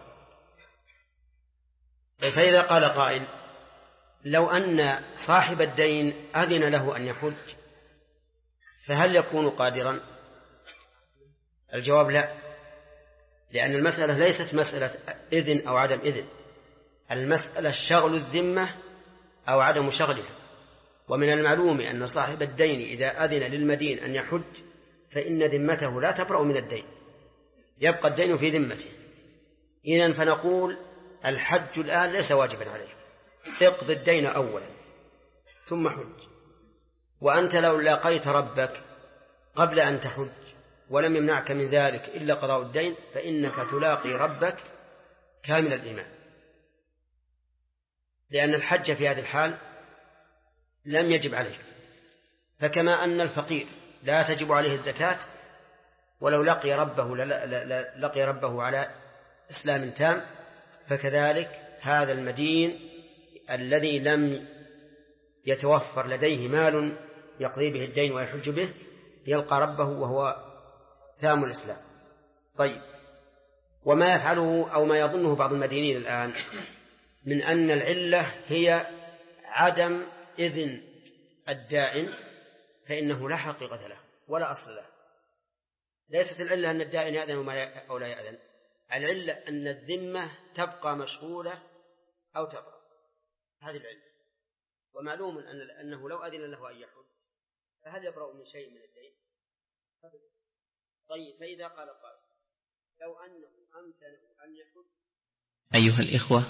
فإذا قال قائل لو أن صاحب الدين أذن له أن يحج فهل يكون قادرا؟ الجواب لا، لأن المسألة ليست مسألة إذن أو عدم إذن، المسألة شغل الذمة أو عدم شغلها. ومن المعلوم أن صاحب الدين إذا أذن للمدين أن يحج فإن ذمته لا تبرأ من الدين، يبقى الدين في ذمته. إذن فنقول الحج الآن ليس واجبا عليك، اقض الدين أولا ثم حج. وأنت لو لاقيت ربك قبل أن تحج ولم يمنعك من ذلك إلا قضاء الدين فإنك تلاقي ربك كامل الإيمان، لأن الحج في هذه الحال لم يجب عليك. فكما أن الفقير لا تجب عليه الزكاة ولو لقي ربه على إسلام تام، فكذلك هذا المدين الذي لم يتوفر لديه مال يقضي به الدين ويحج به يلقى ربه وهو تام الإسلام. طيب، وما يفعله أو ما يظنه بعض المدينين الآن من أن العلة هي عدم إذن الدائن، فإنه لا حقيقة له ولا أصل له. ليست العلة أن الدائن يأذن أو لا يأذن، العلة أن الذمة تبقى مشغولة أو تبقى، هذه العلة. ومعلوم أنه لو أذن له أن يحج فهل يبرأ من شيء من الدين؟ طيب، فإذا قال قائل لو أنه أمكنه أن يحج. أيها الإخوة،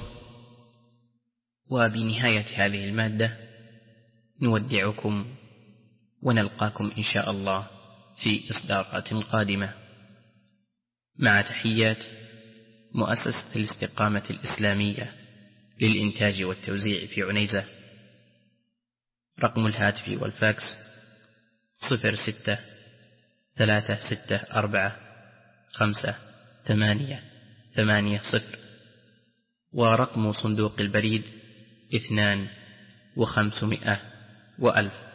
وبنهاية هذه المادة نودعكم ونلقاكم إن شاء الله في إصدارات قادمة، مع تحيات مؤسسة الاستقامة الإسلامية للإنتاج والتوزيع في عنيزة. رقم الهاتف والفاكس 0636455880، ورقم صندوق البريد 2500 و1000.